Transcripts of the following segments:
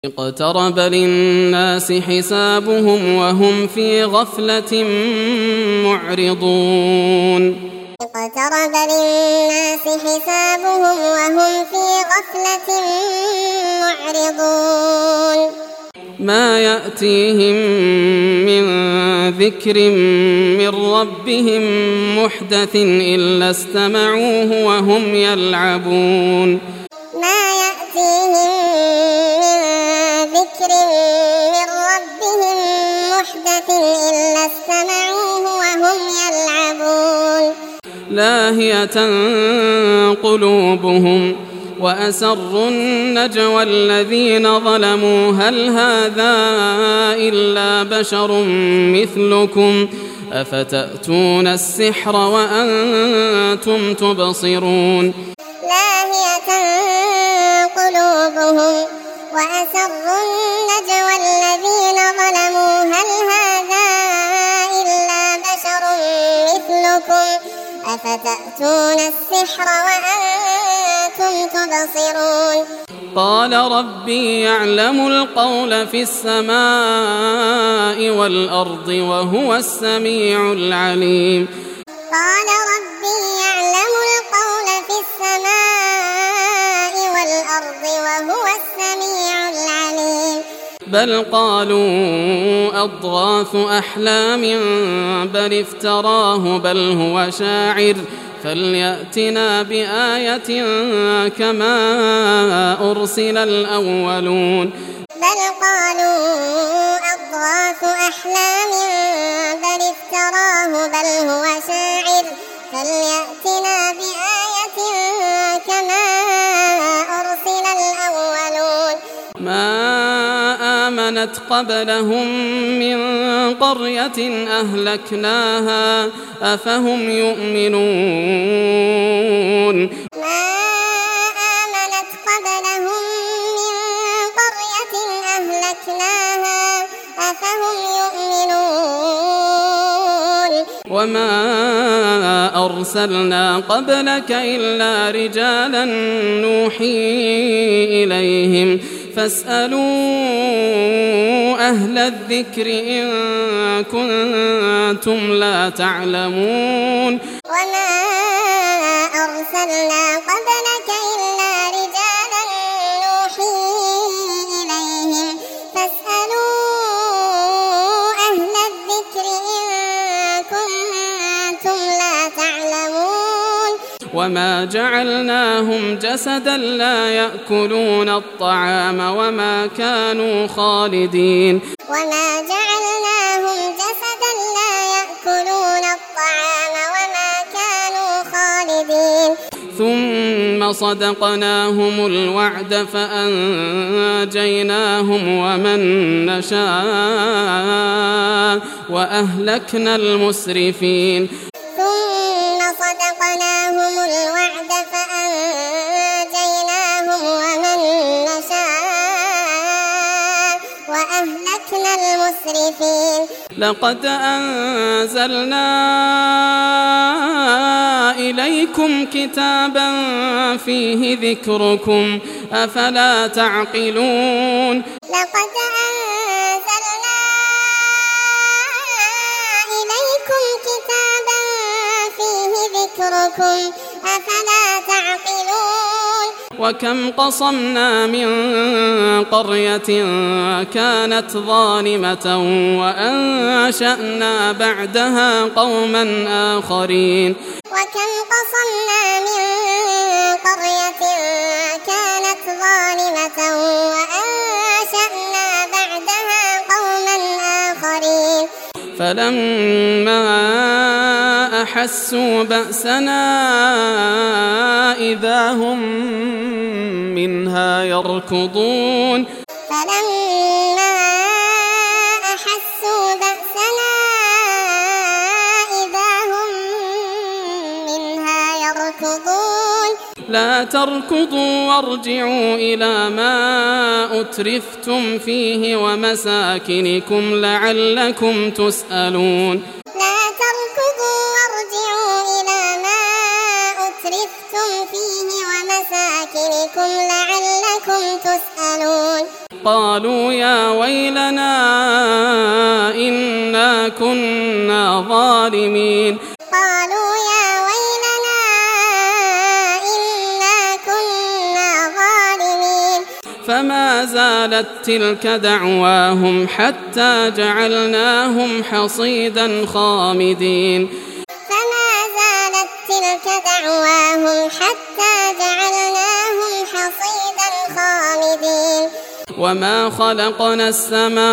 اقترب للناس حسابهم وهم في غفلة معرضون. اقترب للناس حسابهم وهم في غفلة معرضون. ما يأتيهم من ذكر من ربهم محدث إلا استمعوه وهم يلعبون. ما يأتيهم من ذكر من ربهم محدث إلا استمعوه وهم يلعبون. لاهية قلوبهم وأسروا النجوى الذين ظلموا هل هذا إلا بشر مثلكم أفتأتون السحر وأنتم تبصرون. لاهية قلوبهم وأسروا النجوى الذين ظلموا هل هذا إلا بشر مثلكم أفتأتون السحر وأنتم تبصرون. قال ربي يعلم القول في السماء والأرض وهو السميع العليم. قال ربي يعلم القول في السماء والأرض وهو السميع العليم. بل قالوا أضغاث أحلام بل افتراه بل هو شاعر فليأتنا بآية كما أرسل الأولون. بل قالوا أضغاث أحلام بل افتراه بل هو شاعر فليأتنا بآية كما أرسل الأولون. ما آمنت قبلهم من قرية أهلكناها أفهم يؤمنون. ما آمنت قبلهم من قرية أهلكناها أفهم يؤمنون. وما أرسلنا قبلك إلا رجالا نوحي إليهم فاسألوا أهل الذكر إن كنتم لا تعلمون. وما أرسلنا قبلك إلا رجالا نوحي إليهم فاسألوا أهل الذكر إن كنتم لا تعلمون. وما جعلناهم جسدا لا يأكلون الطعام وما كانوا خالدين. وما جعلناهم جسدا لا يأكلون الطعام وما كانوا خالدين. ثم صدقناهم الوعد فأنجيناهم ومن نشاء وأهلكنا المسرفين. ثم صدقناهم الوعد فأنجيناهم ومن نشاء وأهلكنا المسرفين. لقد أنزلنا إليكم كتابا فيه ذكركم أفلا تعقلون. لقد أنزلنا إليكم كتابا فيه ذكركم أفلا تعقلون. وكم قصمنا من قرية كانت ظالمة وأنشأنا بعدها قوما آخرين. وكم قصمنا من قرية كانت ظالمة وأنشأنا بعدها قوما آخرين. فلما أحسوا بأسنا إذا هم منها يركضون. فلما أحسوا بأسنا إذا هم منها يركضون. لا تركضوا وارجعوا إلى ما أترفتم فيه ومساكنكم لعلكم تسألون. لا تركضوا وارجعوا إلى ما أترفتم فيه ومساكنكم لعلكم تسألون. قالوا يا ويلنا إنا كنا ظالمين قالوا يا ويلنا إنا كنا ظالمين فما زالت تلك دعواهم حتى جعلناهم حصيدا خامدين تلك دعواهم حتى جعلناهم حصيدا خامدين وما خلقنا السماء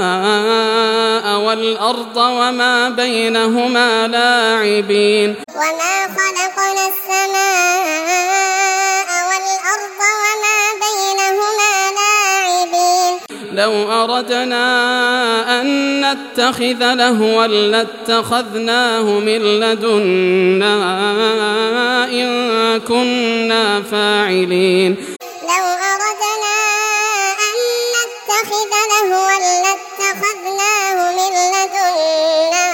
والأرض وما بينهما لاعبين وما خلقنا السماء والأرض وما بينهما لاعبين لو أردنا أن نتخذ لهوا لاتخذناه من لدنا إن كنا فاعلين لو أردنا أن نتخذ لهوا لاتخذناه من لدنا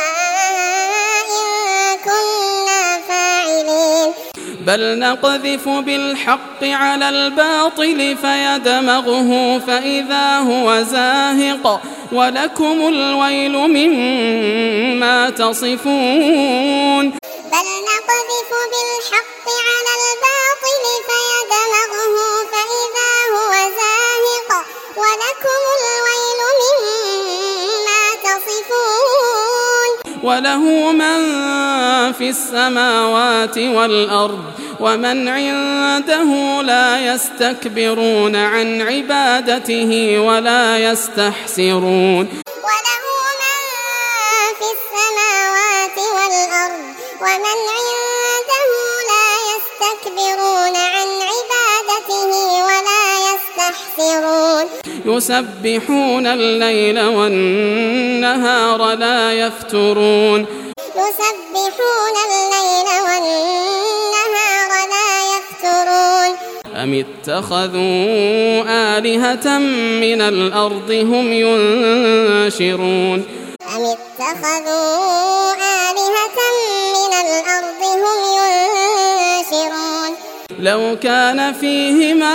إن كنا فاعلين بل نقذف بالحق على الباطل فيدمغه فإذا هو زاهق ولكم الويل مما تصفون بل نقذف بالحق على الباطل فيدمغه فإذا هو زاهق ولكم الويل مما تصفون وله من في السماوات والأرض ومن عنده لا يستكبرون عن عبادته ولا يستحسرون وله من في السماوات والأرض ومن عنده لا يستكبرون عن عبادته ولا يستحسرون يسبحون الليل والنهار لا يفترون يسبحون الليل والنهار لا يفترون أم اتخذوا آلهة من الأرض هم ينشرون أم اتخذوا آلهة من الأرض هم ينشرون لو كان فيهما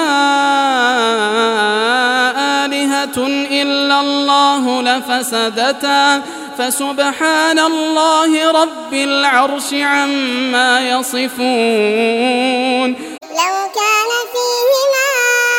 آلهة إلا الله لفسدتا فسبحان الله رب العرش عما يصفون لو كان فيهما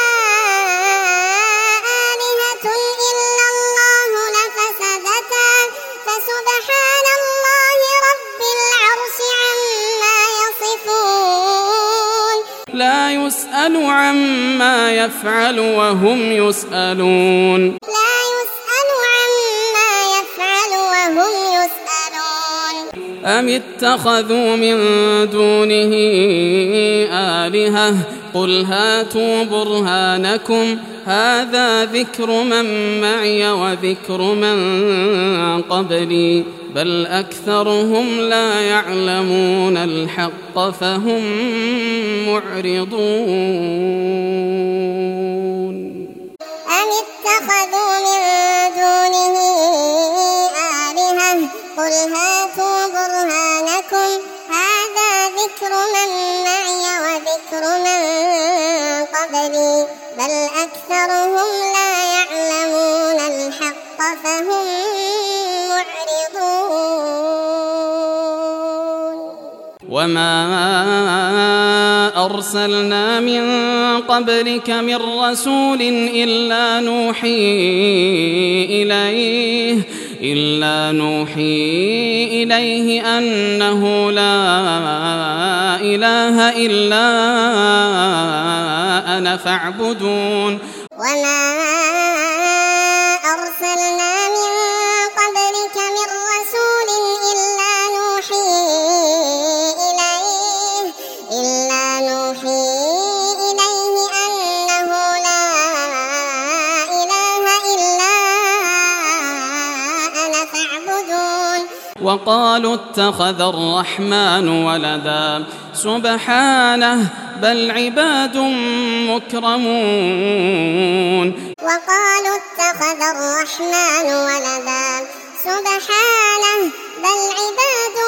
آلهة إلا الله لفسدتا فسبحان الله رب العرش عما يصفون لا يسأل عما يفعل وهم يسألون لا يسأل عما يفعل وهم يسألون أم اتخذوا من دونه آلهة قل هاتوا برهانكم هذا ذكر من معي وذكر من قبلي بل أكثرهم لا يعلمون الحق فهم معرضون أم اتخذوا من دونه آلهة قل هاتوا برهانكم هذا ذكر من معي وذكر من قبلي بل أكثرهم لا يعلمون الحق فهم معرضون وما أرسلنا من قبلك من رسول إلا نوحي إليه أنه لا إله إلا أنا فاعبدون وما أرسلنا من قبلك من رسول إلا نوحي إليه أنه لا إله إلا أنا فاعبدون وقالوا اتخذ الرحمن ولدا سبحانه بل عباد مكرمون وقالوا اتخذ الرحمن ولدا سبحانه بل عباد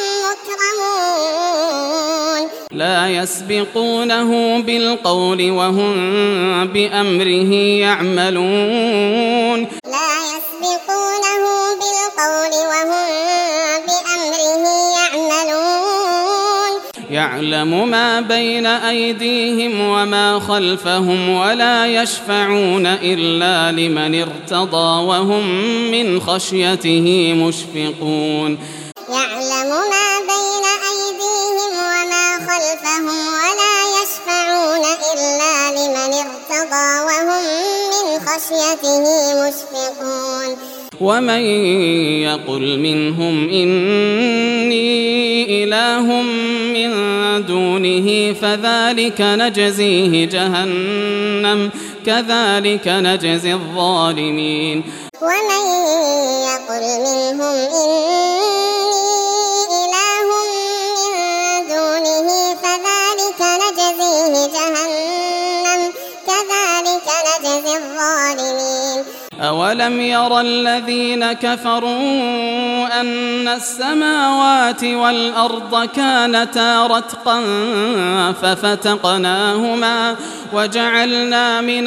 مكرمون لا يسبقونه بالقول وهم بأمره يعملون لا يسبقونه بالقول وهم بأمره يعملون يعلم ما بين أيديهم وما خلفهم ولا يشفعون إلا لمن ارتضى وهم من خشيته مشفقون يعلم ما بين أيديهم وما خلفهم ولا يشفعون إلا لمن ارتضى وهم من خشيته مشفقون ومن يقل منهم إني إله من دونه فذلك نجزيه جهنم كذلك نجزي الظالمين ومن يقل منهم إني إله من دونه فذلك نجزيه جهنم كذلك نجزي الظالمين أولم ير الذين كفروا أن السماوات والأرض كانتا رتقا ففتقناهما وجعلنا من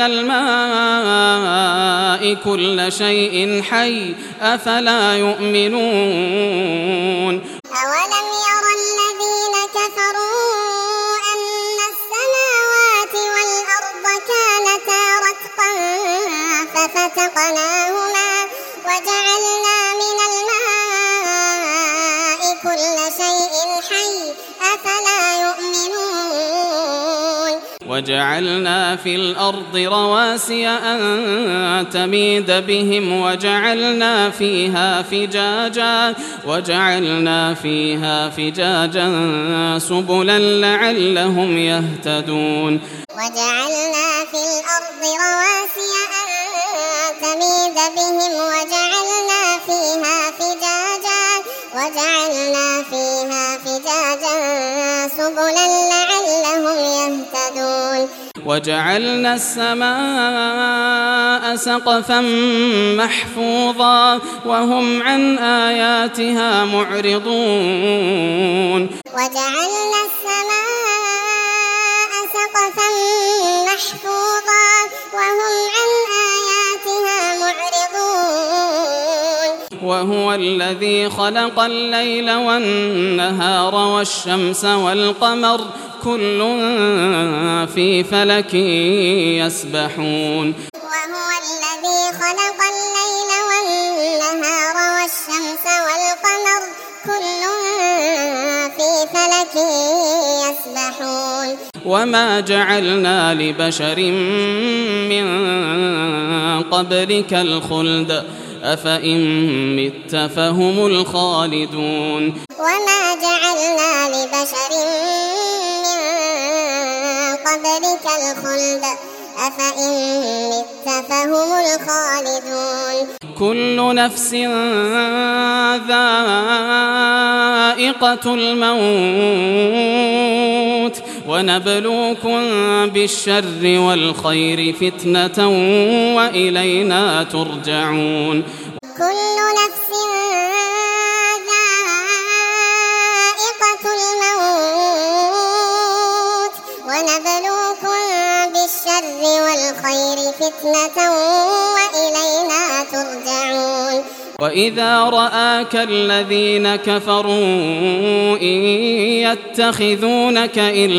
الماء كل شيء حي أفلا يؤمنون أولم ير الذين كفروا أن السماوات والأرض كانتا رتقا ففتقناهما وجعلنا من الماء كل شيء حي أفلا يؤمنون وجعلنا في الأرض رواسي أن تميد بهم وجعلنا فيها فجاجا سبلا لعلهم يهتدون وجعلنا في الأرض رواسي أن تميد بهم وجعلنا فيها فجاجا سبلا لعلهم يهتدون وجعلنا السماء سقفا محفوظا وهم عن آياتها معرضون وجعلنا السماء سقفا محفوظا وهم عن آياتها معرضون وهو الذي خلق الليل والنهار والشمس والقمر كل في فلك يسبحون وهو الذي خلق الليل والنهار والشمس والقمر كل في فلك يسبحون وما جعلنا لبشر من قبلك الخلد أفإن مت فهم الخالدون وما جعلنا لبشر من قبلك الخلد أفإن مت فهم الخالدون كل نفس ذائقة الموت ونبلوكم بالشر والخير فتنة وإلينا ترجعون كل نفس ذائقة الموت ونبلوكم بالشر والخير فتنة وإلينا ترجعون وإذا رآك الذين كفروا إن يتخذونك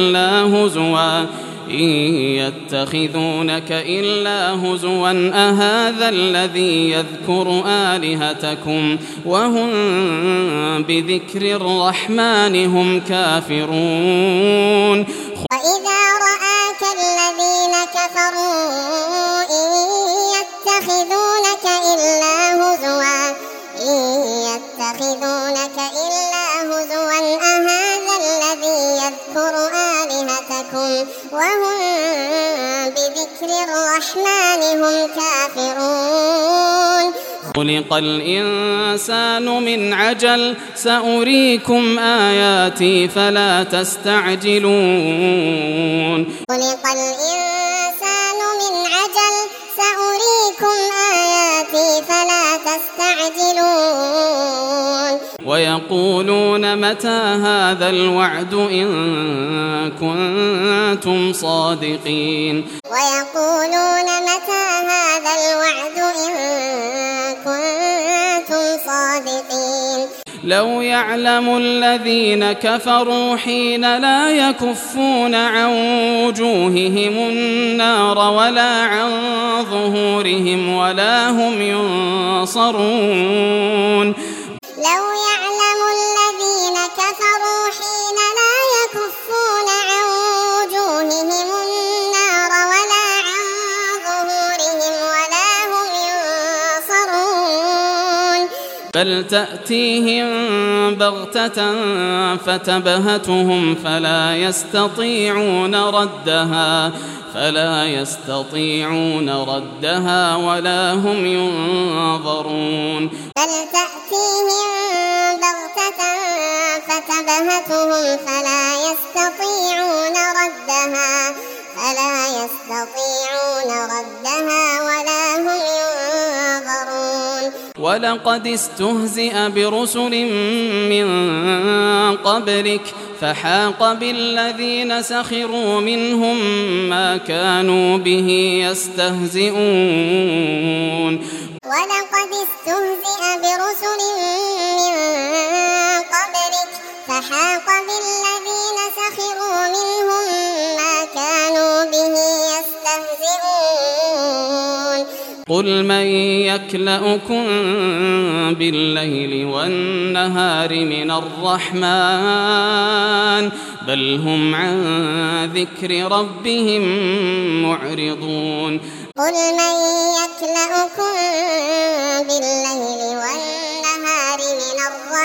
إلا هزوا أهذا الذي يذكر آلهتكم وهم بذكر الرحمن هم كافرون وإذا رآك الذين كفروا إن يتخذونك إلا هزوا أهذا الذي يذكر آلهتكم وهم بذكر الرحمن هم كافرون خلق الإنسان من عجل سأريكم آياتي فلا تستعجلون خلق الإنسان من عجل سأريكم آياتي فلا تستعجلون ويقولون متى هذا الوعد إن كنتم صادقين ويقولون متى هذا الوعد إن كنتم صادقين لو يعلم الذين كفروا حين لا يكفون عن وجوههم النار ولا عن ظهورهم ولا هم ينصرون لو يعلم الذين كفروا حين لا يكفون عن وجوههم النار ولا عن ظهورهم ولا هم ينصرون بل تأتيهم بغتة فتبهتهم فلا يستطيعون ردها ولا هم ينظرون بل تأتيهم بغتة فتبهتهم فلا يستطيعون ردها ولا هم ينظرون ولقد استهزئ برسل من قبلك فحاق بالذين سخروا منهم ما كانوا به يستهزئون ولقد استهزئ برسل من قبلك فحاق بالذين سخروا منهم ما كانوا به يستهزئون قل من يكلؤكم بالليل والنهار من الرحمن بل هم عن ذكر ربهم معرضون قل من يكلؤكم بالليل والنهار من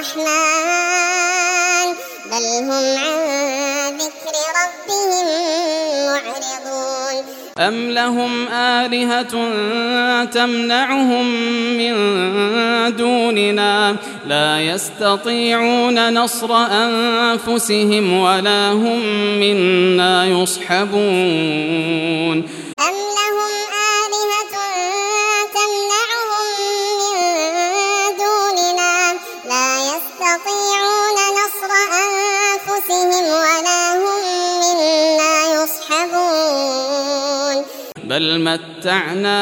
الرحمن بل هم عن ذكر ربهم معرضون أم لهم آلهة تمنعهم من دوننا لا يستطيعون نصر أنفسهم ولا هم منا يصحبون أم لهم آلهة تمنعهم من دوننا لا يستطيعون نصر أنفسهم ولا هم منا يصحبون بل متعنا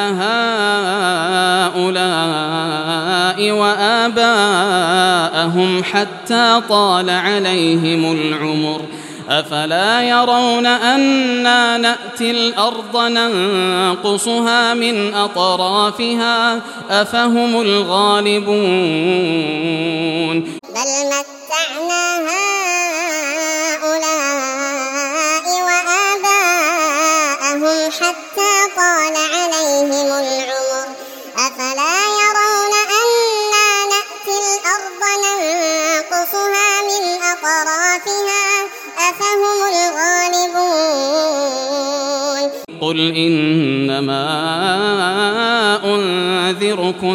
هؤلاء وآباءهم حتى طال عليهم العمر أفلا يرون أنا نأتي الأرض ننقصها من أطرافها أفهم الغالبون بل متعنا هؤلاء وآباءهم حتى طال عليهم العمر أفلا يرون أنا نأتي الأرض ننقصها من أطرافها أفهم الغالبون قل إنما أنذركم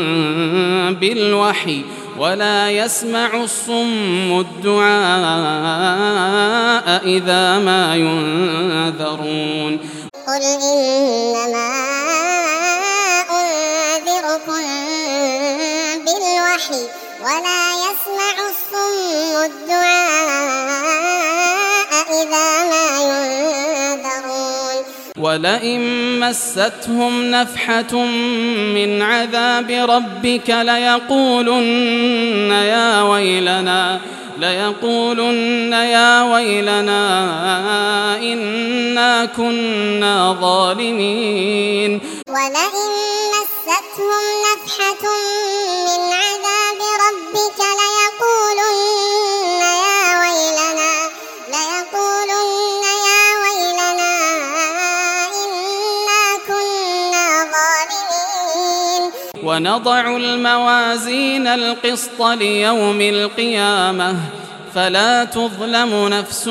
بالوحي ولا يسمع الصم الدعاء إذا ما ينذرون قل إنما أنذركم بالوحي ولا يسمع الصم الدعاء إذا ما ينذرون ولئن مستهم نفحة من عذاب ربك ليقولن يا ويلنا إنا كنا ظالمين ولئن مستهم نفحة من عذاب ربك ليقولن يا ويلنا إنا كنا ظالمين ونضع الموازين القسط ليوم القيامة فلا تظلم نفس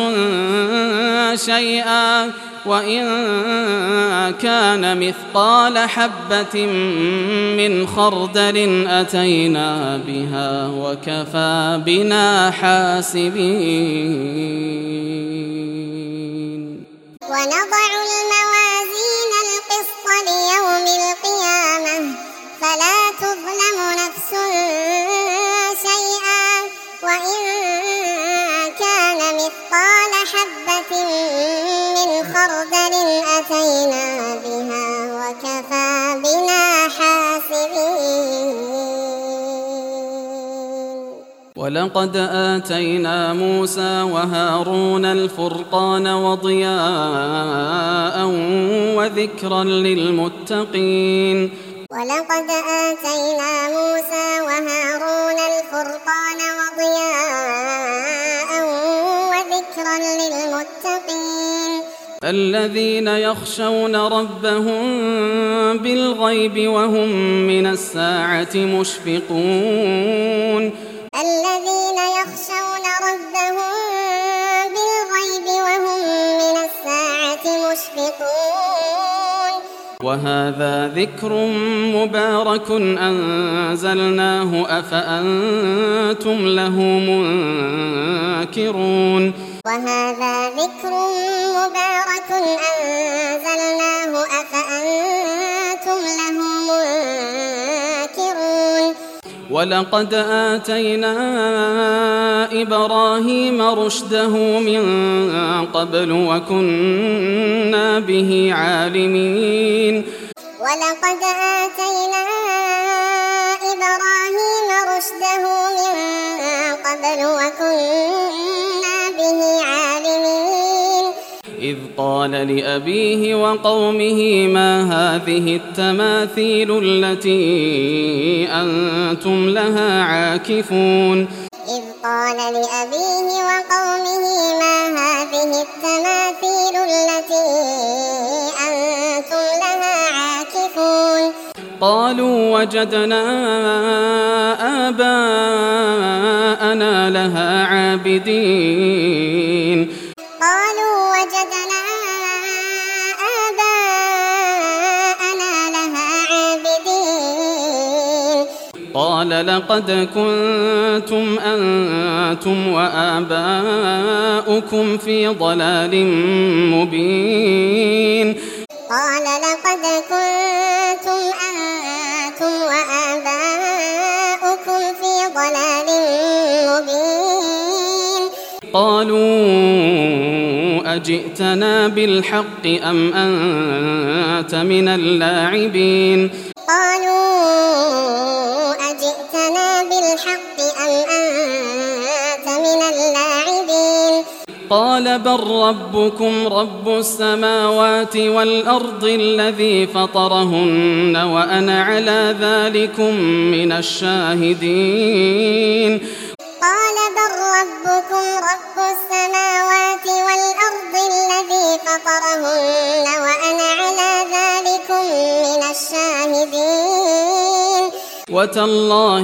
شيئا وإن كان مثقال حبة من خردل أتينا بها وكفى بنا حاسبين ونضع الموازين القسط ليوم القيامة فلا تظلم نفس شيئا ولقد آتينا موسى وهارون الفرقان وضياء وذكرا للمتقين ولقد آتينا موسى وهارون الفرقان وضياء وذكرا للمتقين الذين يخشون ربهم بالغيب وهم من الساعة مشفقون الذين يخشون ربهم بالغيب وهم من الساعة مشفقون وهذا ذكر مبارك أنزلناه أفأنتم له منكرون وهذا ذكر مبارك أنزلناه أفأنتم له منكرون ولقد آتينا إبراهيم رشده من قبل وكنا به عالمين ولقد آتينا إبراهيم رشده من قبل وكنا به عالمين إذ قال لأبيه وقومه ما هذه التماثيل التي أنتم لها عاكفون إذ قال لأبيه وقومه ما هذه التماثيل التي أنتم لها عاكفون قالوا وجدنا آباءنا لها عابدين قالوا وجدنا آباءنا لها عابدين قال لقد كنتم أنتم وآباؤكم في ضلال مبين قال لقد كنتم أنتم وآباؤكم في ضلال مبين قالوا أجئتنا بالحق أم أنت من اللاعبين قالوا أجئتنا بالحق أم أنت من اللاعبين قال بل ربكم رب السماوات والأرض الذي فطرهن وأنا على ذلكم من الشاهدين قال بل ربكم رب السماوات والأرض الذي فطرهن وأنا على ذلكم من الشاهدين وتالله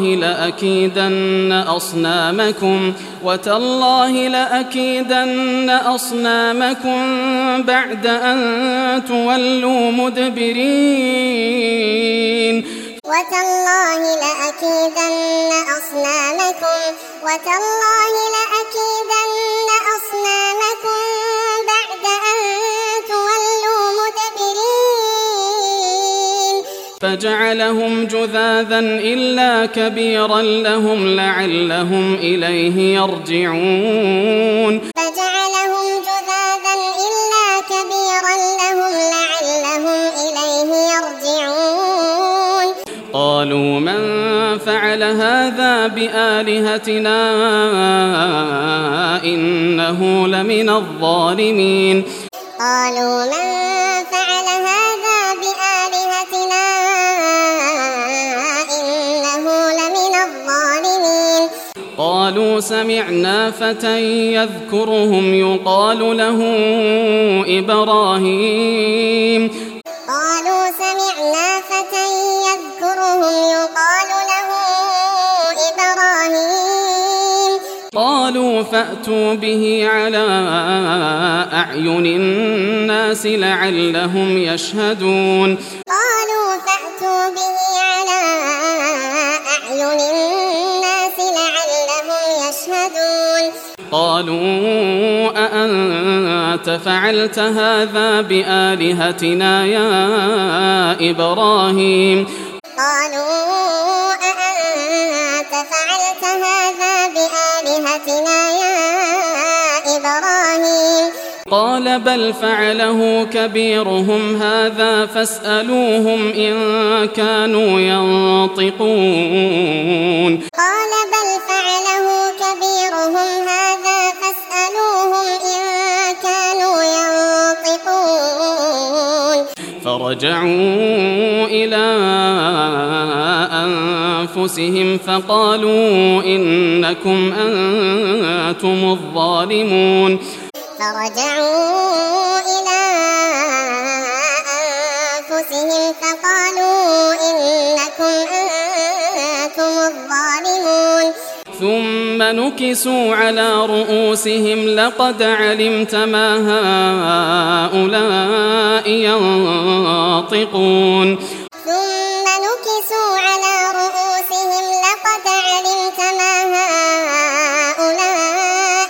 لأكيدن أصنامكم بعد أن تولوا مدبرين وتالله لأكيدن أصنامكم بعد أن تولوا مدبرين فجعلهم جذاذا إلا كبيرا لهم لعلهم إليه يرجعون فجعلهم جذاذا إلا كبيرا لهم لعلهم إليه يرجعون قالوا من فعل هذا بآلهتنا إنه لمن الظالمين قالوا من فعل هذا بآلهتنا إنه لمن الظالمين قالوا سمعنا فتى يذكرهم يقال له إبراهيم قالوا سمعنا فتى يذكرهم يقال له إبراهيم قالوا فأتوا به على أعين الناس لعلهم يشهدون قالوا فأتوا به على أعين الناس لعلهم يشهدون قالوا أأنت فعلت هذا بآلهتنا يا إبراهيم قالوا أأنت فعلت هذا بآلهتنا يا إبراهيم قال بل فعله كبيرهم هذا فاسألوهم إن كانوا ينطقون قال بل فعله فرجعوا إلى أنفسهم فقالوا إنكم أنتم الظالمون فرجعوا إلى أنفسهم فقالوا إنكم أنتم الظالمون ثم نكسوا على رؤوسهم لقد علمت ما هؤلاء ينطقون ثم نكسوا على رؤوسهم لقد علمت ما هؤلاء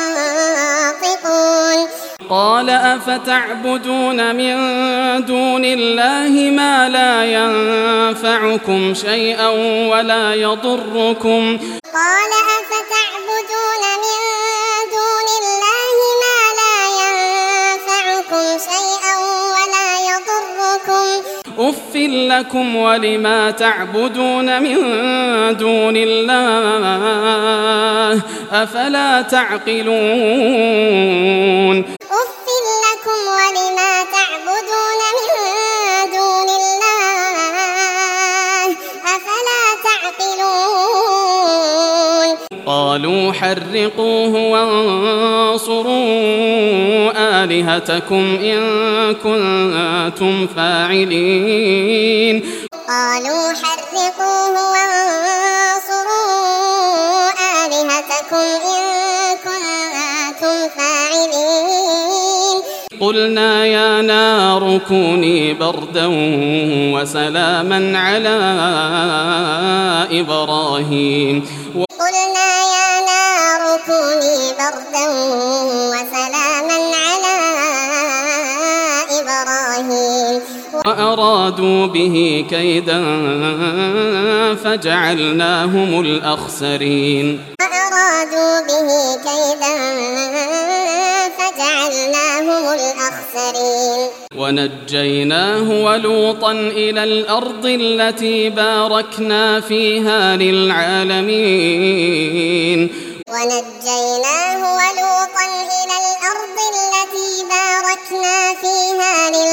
ينطقون قال أفتعبدون من دون الله ما لا ينفعكم شيئا ولا يضركم قال أفتعبدون من دون الله ما لا ينفعكم شيئا ولا يضركم أف لكم ولما تعبدون من دون الله أفلا تعقلون أف لكم ولما تعبدون من دون الله أفلا تعقلون قالوا حرقوه وانصروا آلهتكم إن كنتم فاعلين قالوا حرقوه وانصروا آلهتكم إن كنتم فاعلين قلنا يا نار كوني بردا وسلاما على إبراهيم قلنا يا نار كوني بردا وسلاما على إبراهيم وأرادوا به كيدا فجعلناهم الأخسرين فأرادوا به كيدا فجعلناهم الأخسرين ونجيناه ولوطا إلى الأرض التي باركنا فيها للعالمين ونجيناه ولوطا إلى الأرض التي باركنا فيها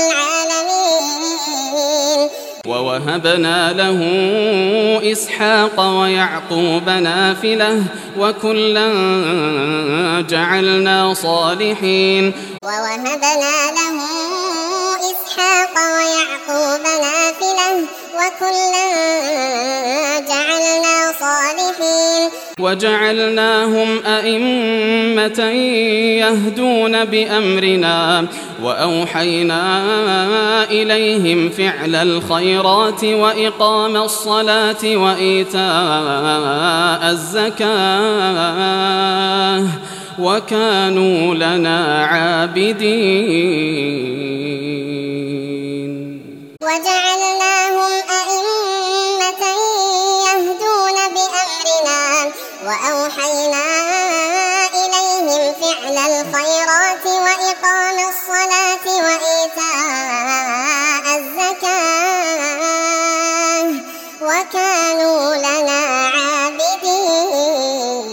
للعالمين ووهبنا له إسحاق ويعقوب نافلة وكلا جعلنا صالحين ووهبنا له إسحاق ويعقوب نافلة وكلا جعلنا صالحين وجعلناهم أئمة يهدون بأمرنا وأوحينا إليهم فعل الخيرات وإقام الصلاة وإيتاء الزكاة وكانوا لنا عابدين وجعلناهم أئمة يهدون بأمرنا وأوحينا إليهم فعل الخيرات وإقام الصلاة وإيتاء الزكاة وكانوا لنا عابدين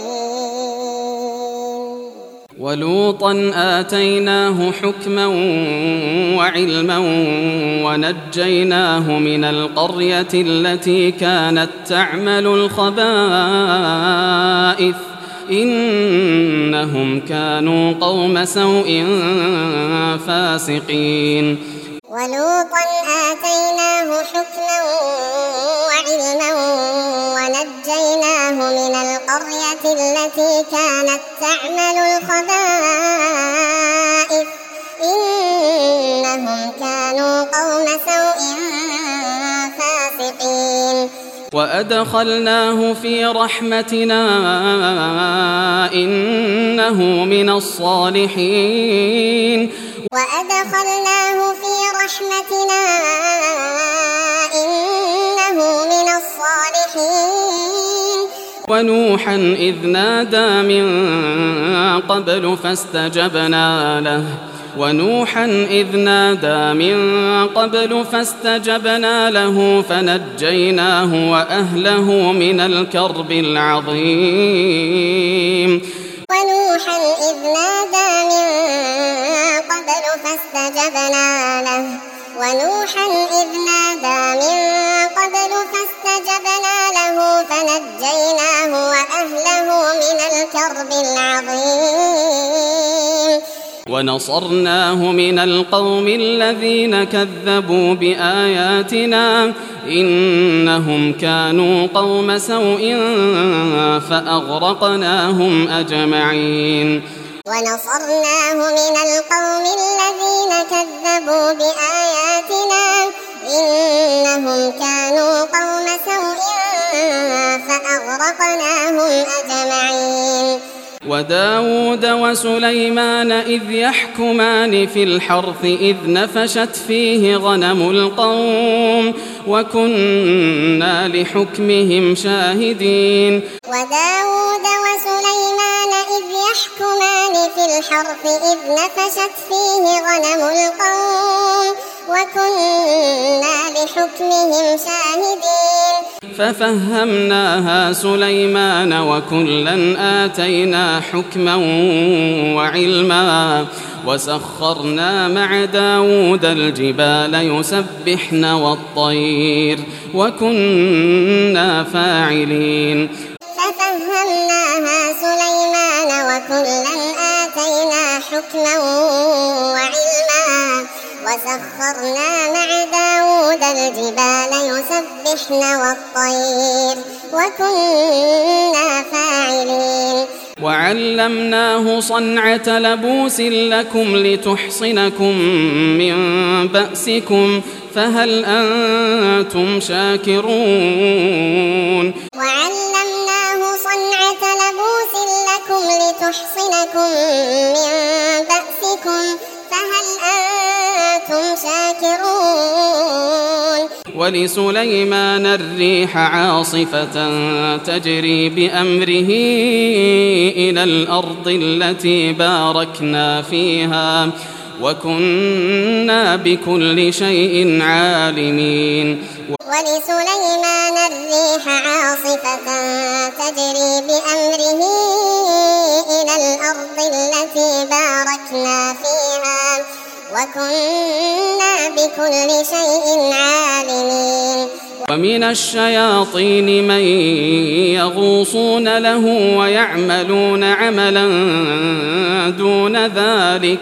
ولوطا آتيناه حكما وعلما ونجيناه من القرية التي كانت تعمل الخبائث إنهم كانوا قوم سوء فاسقين ولوطا آتيناه حكما وعلما ونجيناه من القرية التي كانت تعمل الخبائث إنهم كانوا قوم سوء فاسقين وأدخلناه في رحمتنا إنه من الصالحين وأدخلناه في رحمتنا إنه من الصالحين ونوحا إذ نادى من قبل فاستجبنا له فنجيناه وأهله من الكرب العظيم ونوحا إذ نادى من قبل فاستجبنا له ونوحا إذ نادى من قبل فاستجبنا له فنجيناه وأهله من الكرب العظيم ونصرناه من القوم الذين كذبوا بآياتنا إنهم كانوا قوم سوء فأغرقناهم أجمعين ونصرناه من القوم الذين كذبوا بآياتنا إنهم كانوا قوم سوء فأغرقناهم أجمعين وداود وسليمان إذ يحكمان في الحرث إذ نفشت فيه غنم القوم وكنا لحكمهم شاهدين وداود وسليمان إذ يحكمان في الحرث إذ نفشت فيه غنم القوم وكنا لحكمهم شاهدين ففهمناها سليمان وكلا آتينا حكما وعلما وسخرنا مع داود الجبال يسبحن والطير وكنا فاعلين ففهمناها سليمان وكلا آتينا حكما وعلما وسخرنا مع داود الجبال يسبحن والطير وكنا فاعلين وعلمناه صنعة لبوس لكم لتحصنكم من بأسكم فهل أنتم شاكرون وعلمناه صنعة لبوس لكم لتحصنكم من بأسكم فهل أنتم شاكرون ولسليمان الريح عاصفة تجري بأمره إلى الأرض التي باركنا فيها وكنا بكل شيء عالمين ولسليمان الريح عاصفة تجري بأمره إلى الأرض التي باركنا فيها وكنا بكل شيء عالمين ومن الشياطين من يغوصون له ويعملون عملا دون ذلك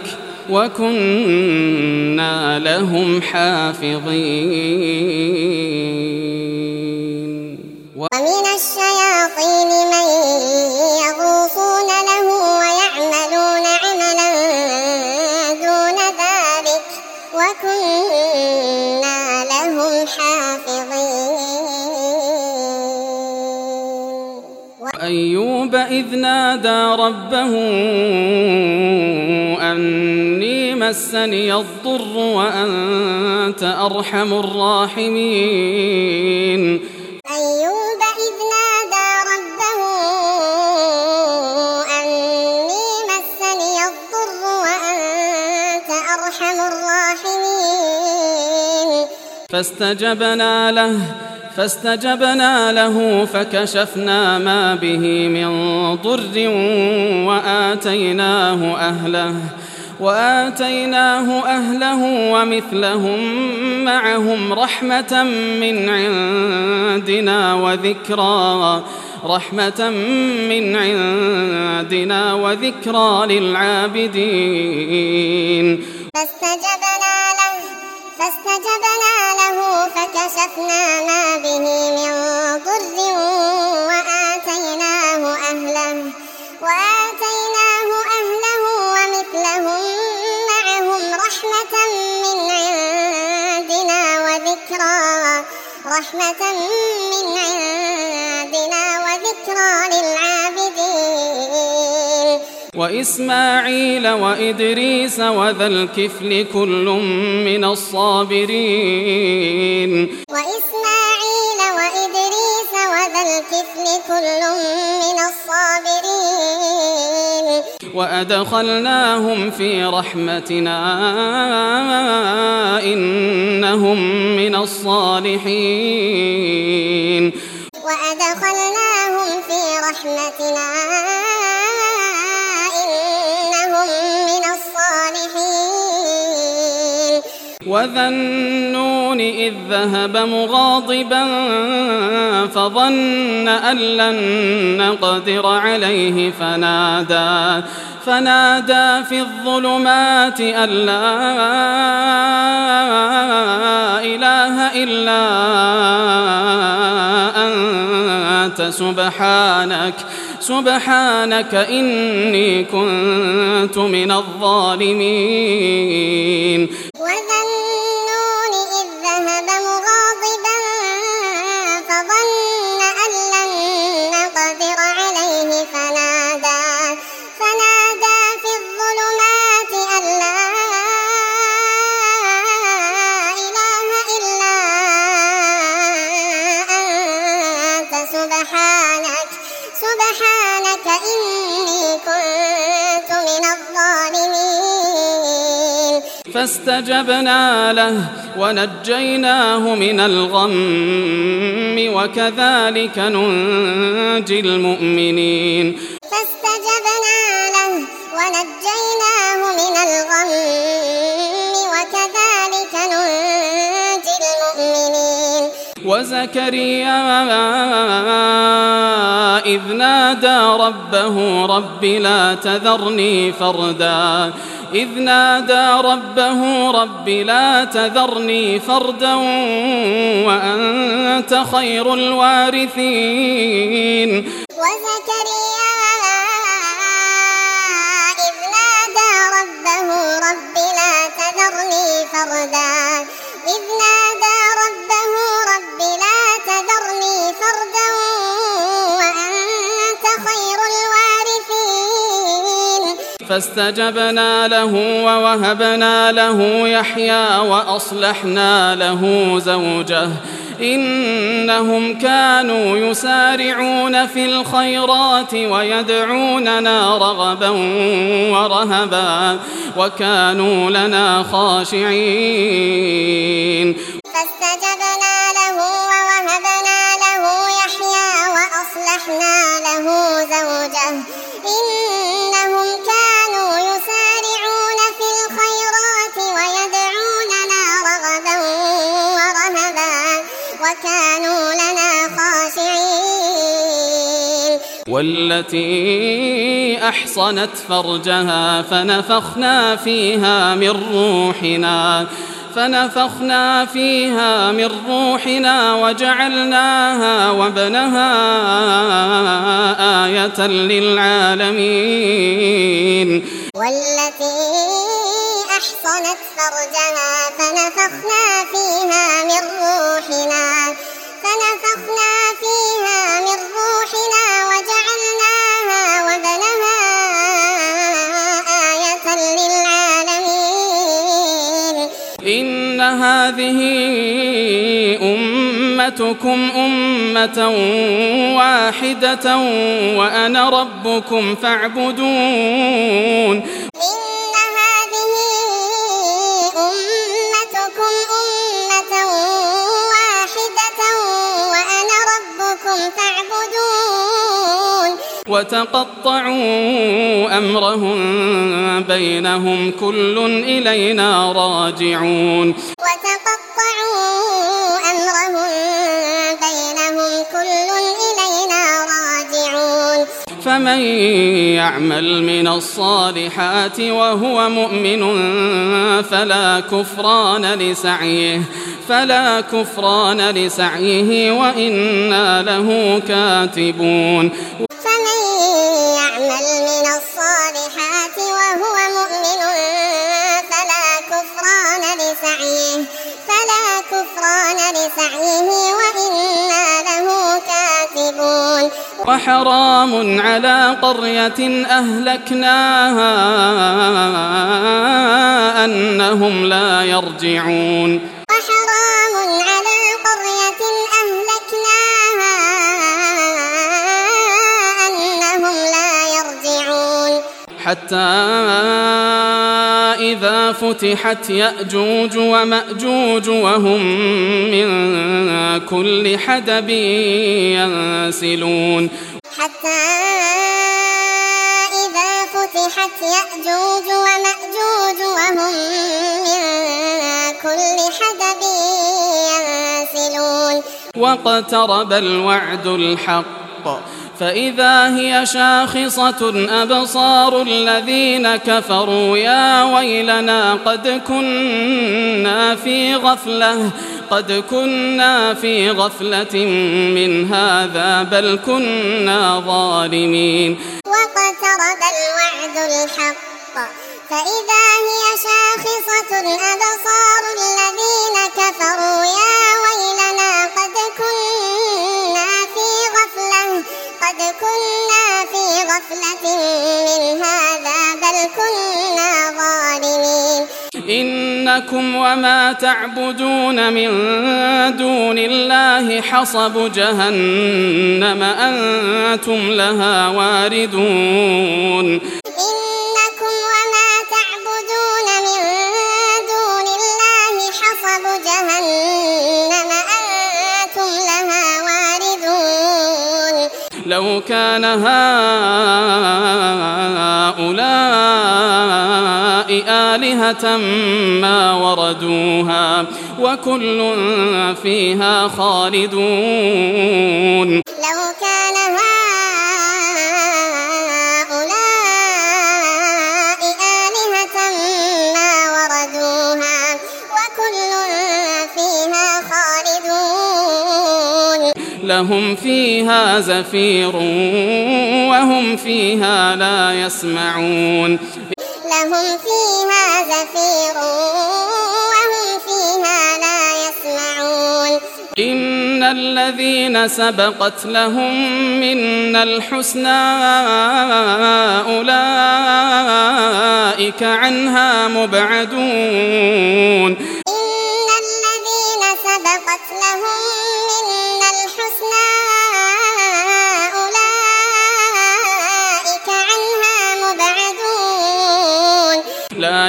وكنا لهم حافظين ومن الشياطين من يغوصون له ويعملون عملا دون ذلك وكنا لهم حافظين وأيوب إذ نادى ربه أني مسني الضر وأنت أرحم الراحمين أيوب إذ نادى ربه أني مسني الضر وأنت أرحم الراحمين فاستجبنا له فكشفنا ما به من ضر وآتيناه أهله ومثلهم معهم رحمة من عندنا وذكرى للعابدين فاستجبنا له فكشفنا ما به من ضر وآتيناه أهله ومثلهم معهم رحمة من عندنا وذكرى للعابدين وإسماعيل وإدريس وذا الكفل كل من الصابرين وأدخلناهم في رحمتنا إنهم من الصالحين وذا النون إذ ذهب مغاضبا فظن أن لن نقدر عليه فنادى في الظلمات أن لا إله إلا أنت سبحانك إني كنت من الظالمين. وذا النون إذ ذهب مغاضبا فظن أن لن نقدر عليه فنادى في الظلمات أن لا إله إلا أنت سبحانك إني كنت من الظالمين. فاستجبنا له ونجيناه من الغم وكذلك ننجي المؤمنين. فاستجبنا له ونجيناه من الغم وكذلك ننجي المؤمنين. وزكريا إذ نادى ربه رب لا تذرني فردا وأنت خير الوارثين. وزكريا إذ نادى ربه رب لا تذرني فردا وأنت خير الوارثين. فاستجبنا له ووهبنا له يحيى وأصلحنا له زوجه إنهم كانوا يسارعون في الخيرات ويدعوننا رغبا ورهبا وكانوا لنا خاشعين. فاستجبنا له ووهبنا له يحيى وأصلحنا له زوجه إنهم كانوا يسارعون في الخيرات ويدعوننا رغبا ورهبا وكانوا لنا خاشعين. والتي أحصنت فرجها فنفخنا فيها من روحنا وجعلناها وابنها آية للعالمين. والتي أحصنت فرجها فنفخنا فيها من روحنا وجعلناها وابنها آية للعالمين. إن هذه أمتكم أمة واحدة وأنا ربكم فاعبدون. إن هذه أمتكم أمة واحدة وأنا ربكم فاعبدون. وتقطعوا أمرهم بينهم كل إلينا راجعون. فمن يعمل من الصالحات وهو مؤمن فلا كفران لسعيه وإنا له كاتبون. فمن يعمل من الصالحات وهو مؤمن فلا كفران لسعيه وإنا له كاتبون. وحرام على قرية أهلكناها أنهم لا يرجعون. وحرام على قرية أهلكناها أنهم لا يرجعون. حتى إذا فتحت يأجوج ومأجوج وهم من كل حدب ينسلون. حتى إذا فتحت يأجوج ومأجوج وهم من كل واقترب الوعد الحق فإذا هي شاخصة أبصار الذين كفروا يا ويلنا قد كنا في غفلة من هذا بل كنا ظالمين. واقترب الوعد الحق فإذا هي شاخصة أبصار الذين كفروا يا ويلنا قد كنا في غفلة من هذا بل كنا ظالمين. إنكم وما تعبدون من دون الله حصب جهنم أنتم لها واردون. إنكم وما تعبدون من دون الله حصب جهنم أنتم لها واردون. لو كان هؤلاء آلهة ما وردوها وكل فيها خالدون. لو كان هؤلاء آلهة ما وردوها وكل فيها خالدون. لهم فيها زفير وهم فيها لا يسمعون. لهم فيها زفير وهم فيها لا يسمعون. إن الذين سبقت لهم منا الحسنى أولئك عنها مبعدون. إن الذين سبقت لهم منا الحسنى أولئك عنها مبعدون. لا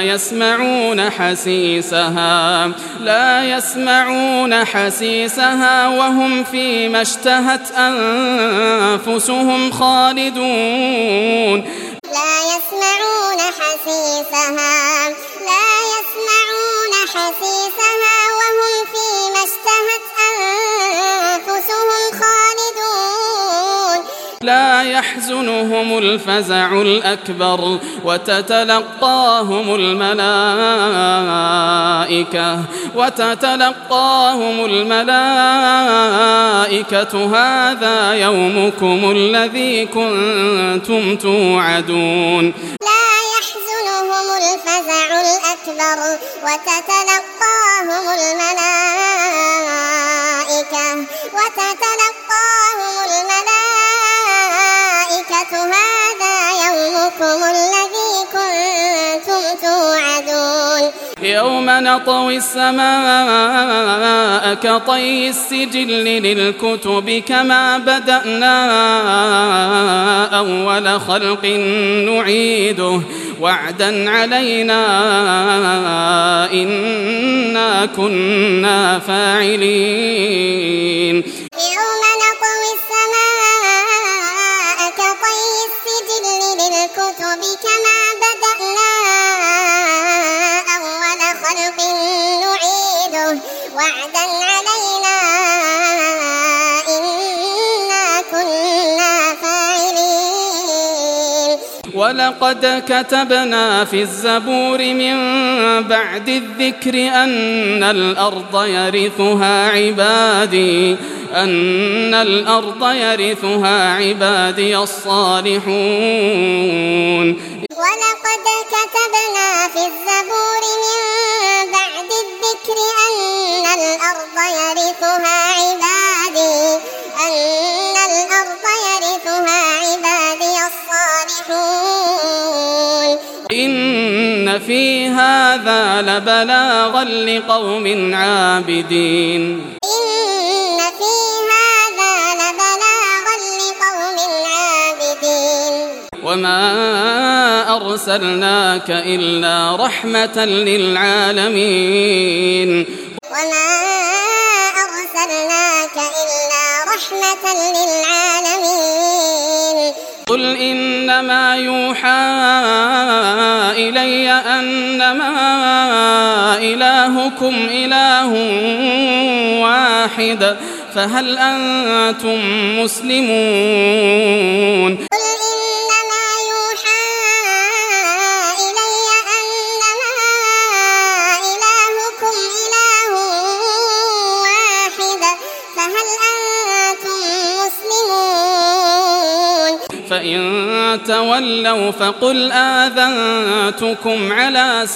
يسمعون حسيسها وهم فيما اشتهت أنفسهم خالدون. لا يسمعون حسيسها وهم فيما اشتهت أنفسهم خالدون. لا يحزنهم الفزع الأكبر وتتلقاهم الملائكة هذا يومكم الذي كنتم توعدون. لا يحزنهم الفزع الأكبر وتتلقاهم الملائكة هذا يومكم الذي كنتم توعدون. يوم نطوي السماء كطي السجل للكتب كما بدأنا أول خلق نعيده وعدا علينا إنا كنا فاعلين. يوم نطوي السماء كطي السجل للكتب كما بدأنا أول خلق نعيده وعدا علينا إنا كنا فاعلين. ولقد كتبنا في الزبور من بعد الذكر أن الأرض يرثها عبادي الصالحون. ولقد كتبنا في الزبور من بعد الذكر أن الأرض يرثها عبادي الصالحون. إن في هذا لبلاغا لقوم عابدين. إن في هذا لبلاغا لقوم عابدين. وما أرسلناك إلا رحمة للعالمين. وما أرسلناك إلا رحمة للعالمين. قل إنما يوحى إلي أنما إلهكم إله واحد فهل أنتم مسلمون؟ قل إنما يوحى إلي أنما إلهكم إله واحد فهل أنتم مسلمون؟ فإن تولوا فقل آذنتكم على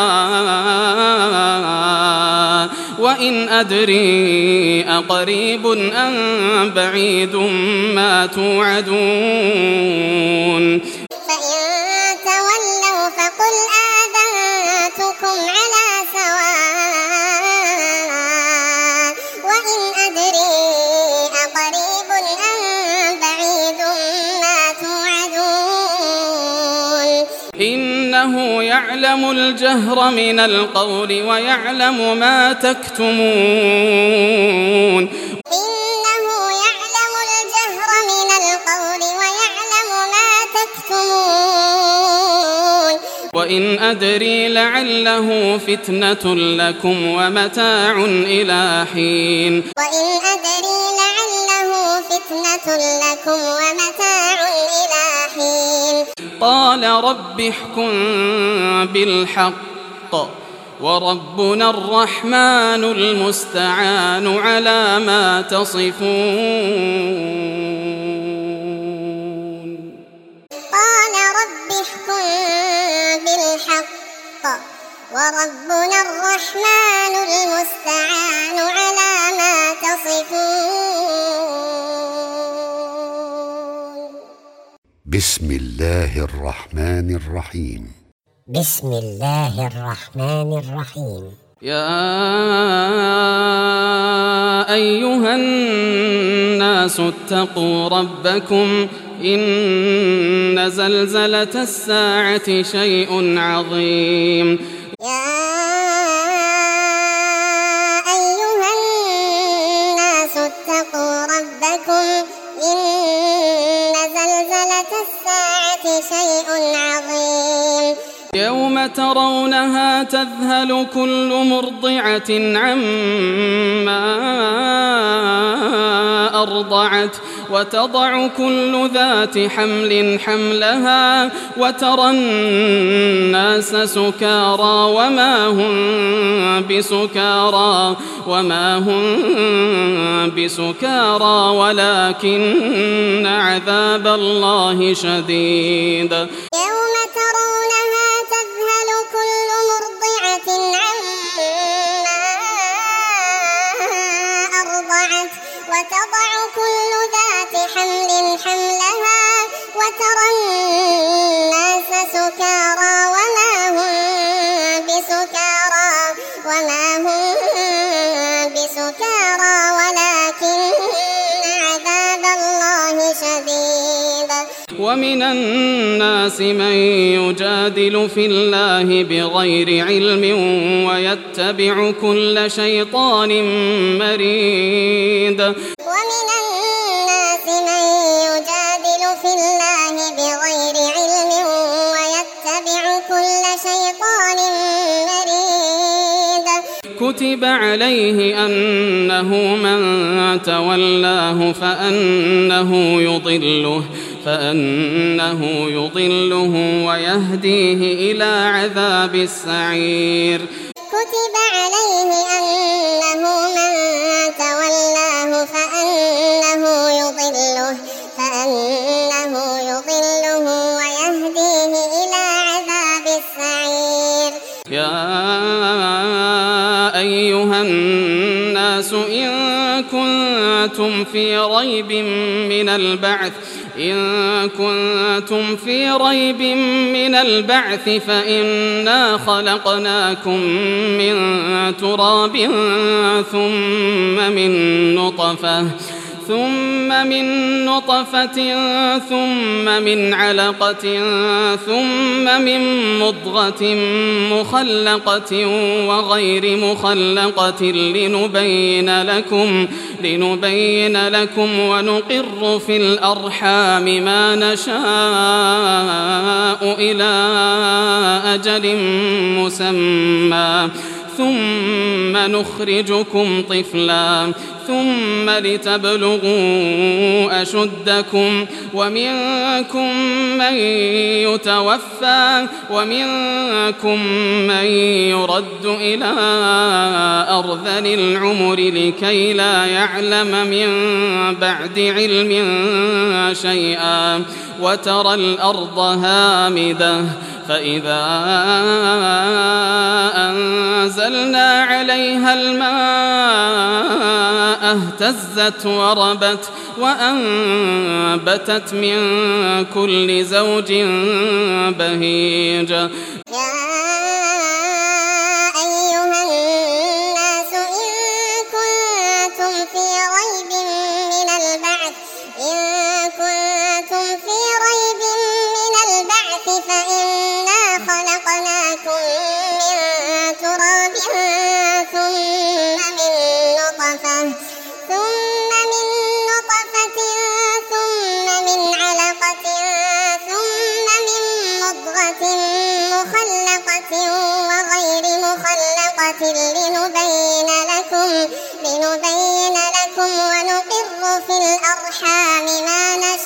سواء وإن أدري أقريب أم بعيد ما توعدون. فإن تولوا فقل آذنتكم على سواء وإن أدري أقريب أم بعيد ما توعدون. إنه يعلم الجهر من القول ويعلم ما تكتمون. إنه يعلم الجهر من القول ويعلم ما تكتمون. وإن أدري لعله فتنة لكم ومتاع إلى حين. وإن أدري لعله فتنة لكم ومتاع إلى حين. قال رب احكم بالحق وربنا الرحمن المستعان على ما تصفون. قال رب احكم بالحق وربنا الرحمن المستعان على ما تصفون. بسم الله الرحمن الرحيم. بسم الله الرحمن الرحيم. يا أيها الناس اتقوا ربكم إن زلزلة الساعة شيء عظيم. يا أيها الناس اتقوا ربكم إن زلزلة الساعة شيء عظيم. يوم ترونها تذهل كل مرضعة عما أرضعت وتضع كل ذات حمل حملها وترى الناس سكارى وما هم بسكارى ولكن عذاب الله شديد. يوم ترونها تذهل كل مرضعة عما أرضعت وتضع كل ذات حمل حملها وترى الناس سكارى وما هم بسكارى ولكن عذاب الله شديد. ومن الناس من يجادل في الله بغير علم ويتبع كل شيطان مريد. ومن الناس من يجادل في الله بغير علم ويتبع كل شيطان مريد. كتب عليه أنه من تولاه فأنه يضله ويهديه إلى عذاب السعير. كتب عليه أنه من تولاه فأنه يضله ويهديه إلى عذاب السعير. يا أيها الناس إن كنتم في ريب من البعث فإنا خلقناكم من تراب ثم من نطفة ثم من علقة ثم من مضغة مخلقة وغير مخلقة لنبين لكم ونقر في الأرحام ما نشاء إلى أجل مسمى ثم نخرجكم طفلا ثم لتبلغوا أشدكم ومنكم من يتوفى ومنكم من يرد إلى أرذل العمر لكي لا يعلم من بعد علم شيئا وترى الأرض هامدة فإذا أنزلنا عليها الماء اهتزت وربت وأنبتت من كل زوج بهيج. لنبين لكم ونقر في الأرحام ما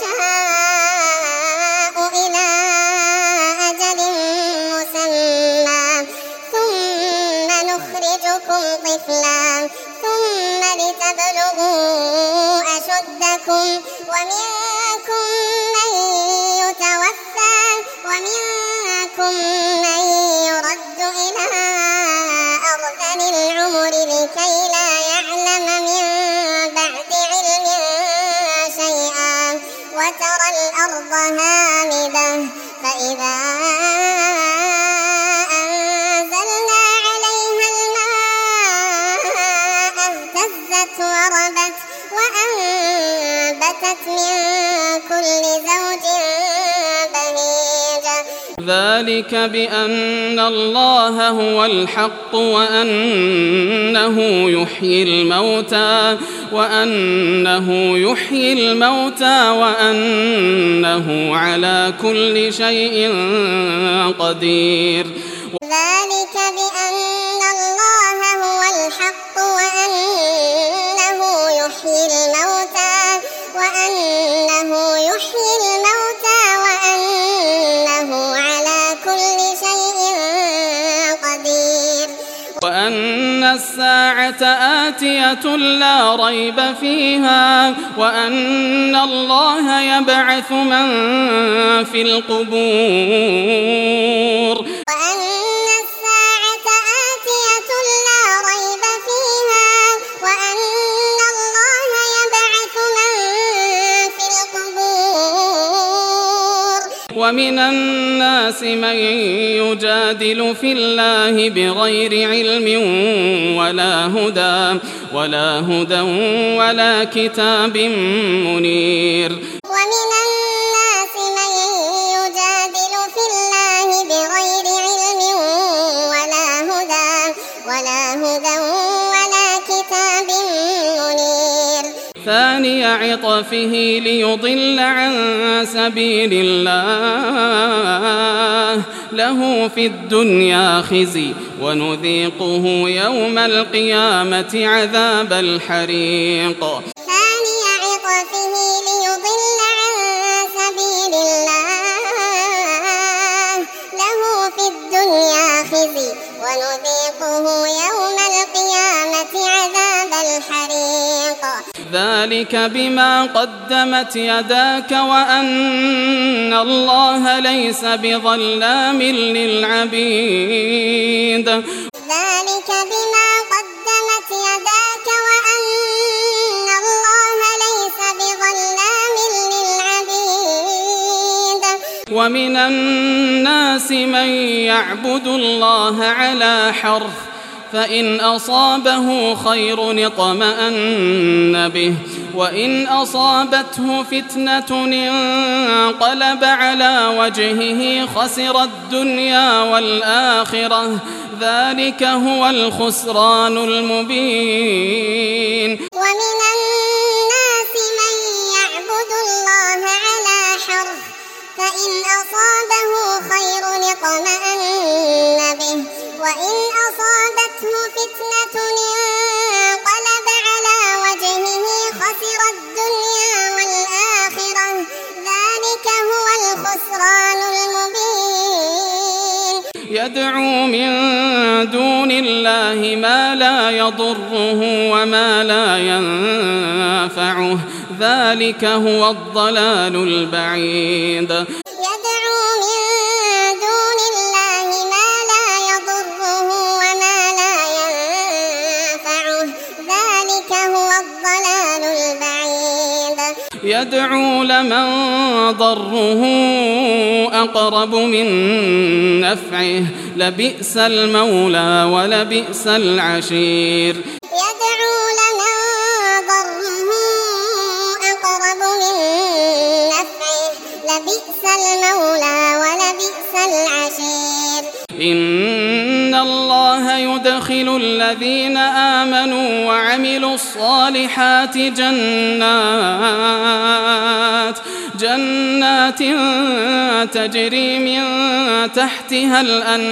نشاء إلى أجل مسمى ثم نخرجكم طفلا ثم لتبلغوا أشدكم ومنكم من يتوفى ومنكم من يرد إلى أرذل العمر لكي لا يعلم من بعد علم شيئا وترى الأرض هامدة فإذا أنزلنا عليها الماء اهتزت وربت وأنبتت من كل زوج بهيج. ذلك بأن الله هو الحق وأنه يحيي الموتى وأنه على كل شيء قدير. ذلك بأن الله هو الحق وأنه يحيي الموتى وأنه على كل شيء قدير. وأن الساعة آتية لا ريب فيها وأن الله يبعث من في القبور. وأن الساعة آتية لا ريب فيها وأن الله يبعث من في القبور. ومن الناس من يجادل في الله بغير علم ولا هدى ولا كتاب منير. ومن الناس من يجادل في الله بغير علم ولا هدى ولا كتاب منير. ثاني عطفه ليضل عن سبيل الله له في الدنيا خزي ونذيقه يوم القيامة عذاب الحريق. ثاني عطفه ليضل عن سبيل الله له في الدنيا خزي ونذيقه يوم القيامة عذاب الحريق. ذلك بما قدمت يداك وأن الله ليس بظلام للعبيد. ذلك بما قدمت يداك وأن الله ليس بظلام للعبيد. ومن الناس من يعبد الله على حرف فإن أصابه خير اطمأن به وإن أصابته فتنة انقلب على وجهه خسر الدنيا والآخرة ذلك هو الخسران المبين. ومن الناس من يعبد الله على حرف فإن أصابه خير اطمأن به وإن أصابته فتنة انقلب على وجهه الشيطان المبين يدعو من دون الله ما لا يضره وما لا ينفعه ذلك هو الضلال البعيد يدعو من دون الله ما لا يضره وما لا ينفعه ذلك هو الضلال البعيد يدعو لمن ضره أقرب من نفعه لبئس المولى ولبئس العشير يدعو لمن ضره أقرب من نفعه لبئس المولى ولبئس العشير إن الله يدخل الذين آمنوا وعملوا الصالحات جنات تجري من تحتها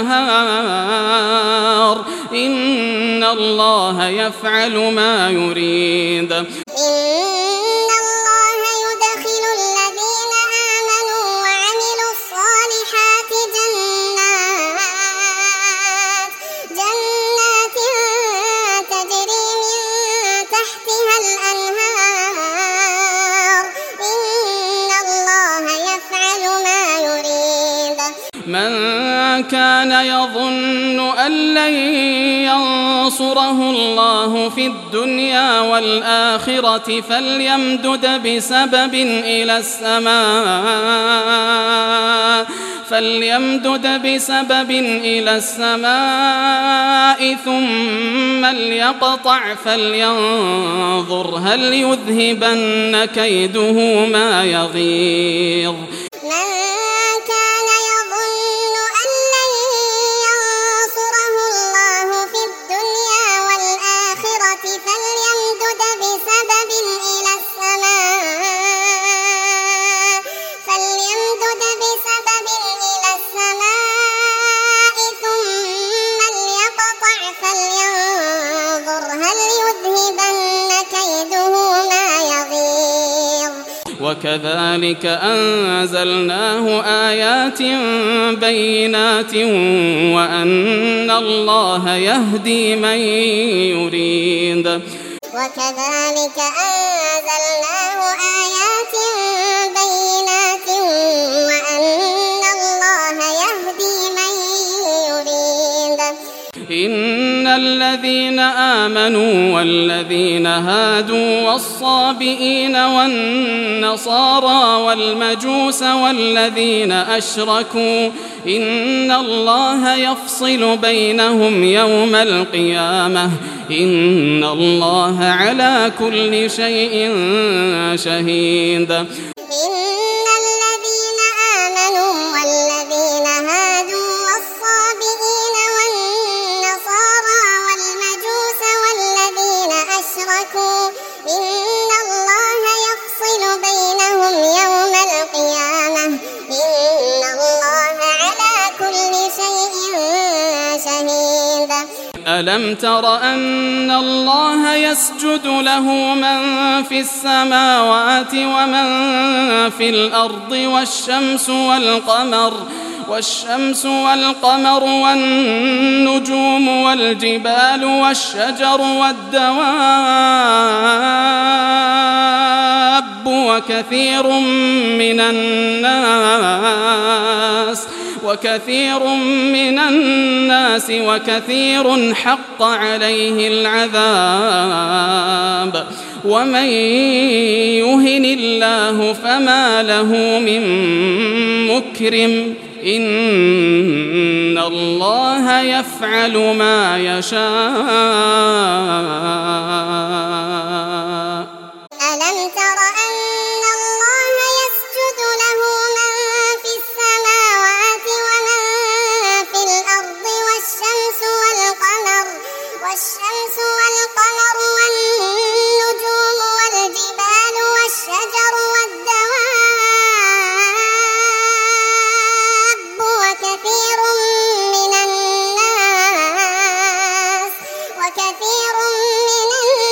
الأنهار إن الله يفعل ما يريد إن الله يدخل الذين آمنوا وعملوا الصالحات جنات تجري من تحتها الأنهار إن الله يفعل ما يريد من كان يظن أن لن ينصره الله في الدنيا والآخرة فليمدد بسبب إلى السماء ثم ليقطع فلينظر هل يذهبن كيده ما يغيظ من كان يظن أن لن ينصره الله في الدنيا والآخرة فليمدد بسبب إلى السماء ثم ليقطع فلينظر هل يذهبن كيده ما يغيظ وكذلك أنزلناه آيات بينات وأن الله يهدي من يريد وكذلك أنزلناه آيات بينات وأن الله يهدي من يريد إن الذين آمنوا والذين هادوا والصابئين والنصارى والمجوس والذين أشركوا إن الله يفصل بينهم يوم القيامة إن الله على كل شيء شهيد إن الذين آمنوا والذين هادوا والصابئين والنصارى والمجوس والذين أشركوا إن الله يفصل بينهم يوم القيامة إن الله على كل شيء شهيد ألم تر أن الله يسجد له من في السماوات ومن في الأرض والشمس والقمر والنجوم والجبال والشجر والدواب وكثير من الناس وكثير حق عليه العذاب ومن يهن الله فما له من مكرم إن الله يفعل ما يشاء ألم تر أن الله يسجد له من في السماوات ومن في الأرض والشمس والقمر والنجوم والجبال والشجر والدواب وكثير من الناس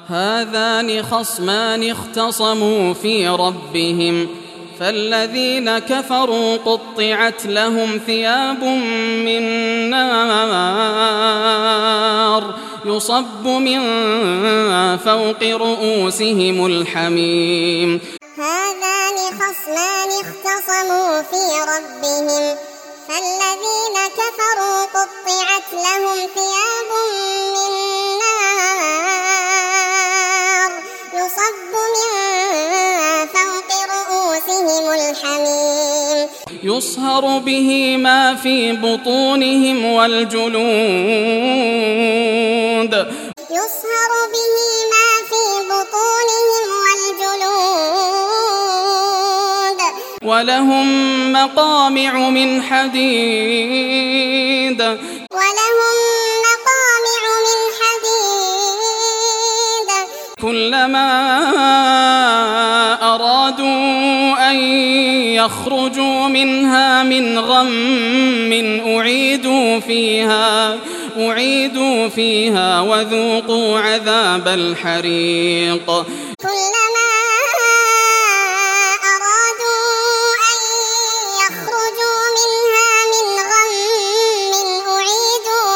هذان خصمان اختصموا في ربهم فالذين كفروا قطعت لهم ثياب من نار يصب من فوق رؤوسهم الحميم. هذان خصمان اختصموا في ربهم فالذين كفروا قطعت لهم ثياب من نار يصب من فوق رؤوسهم الحميم يصهر به ما في بطونهم والجلود يصهر به ما في بطونهم والجلود ولهم مقامع من حديد كلما أرادوا أن يخرجوا منها من غم أعيدوا فيها وذوقوا عذاب الحريق. كلما أرادوا أن يخرجوا منها من غم أعيدوا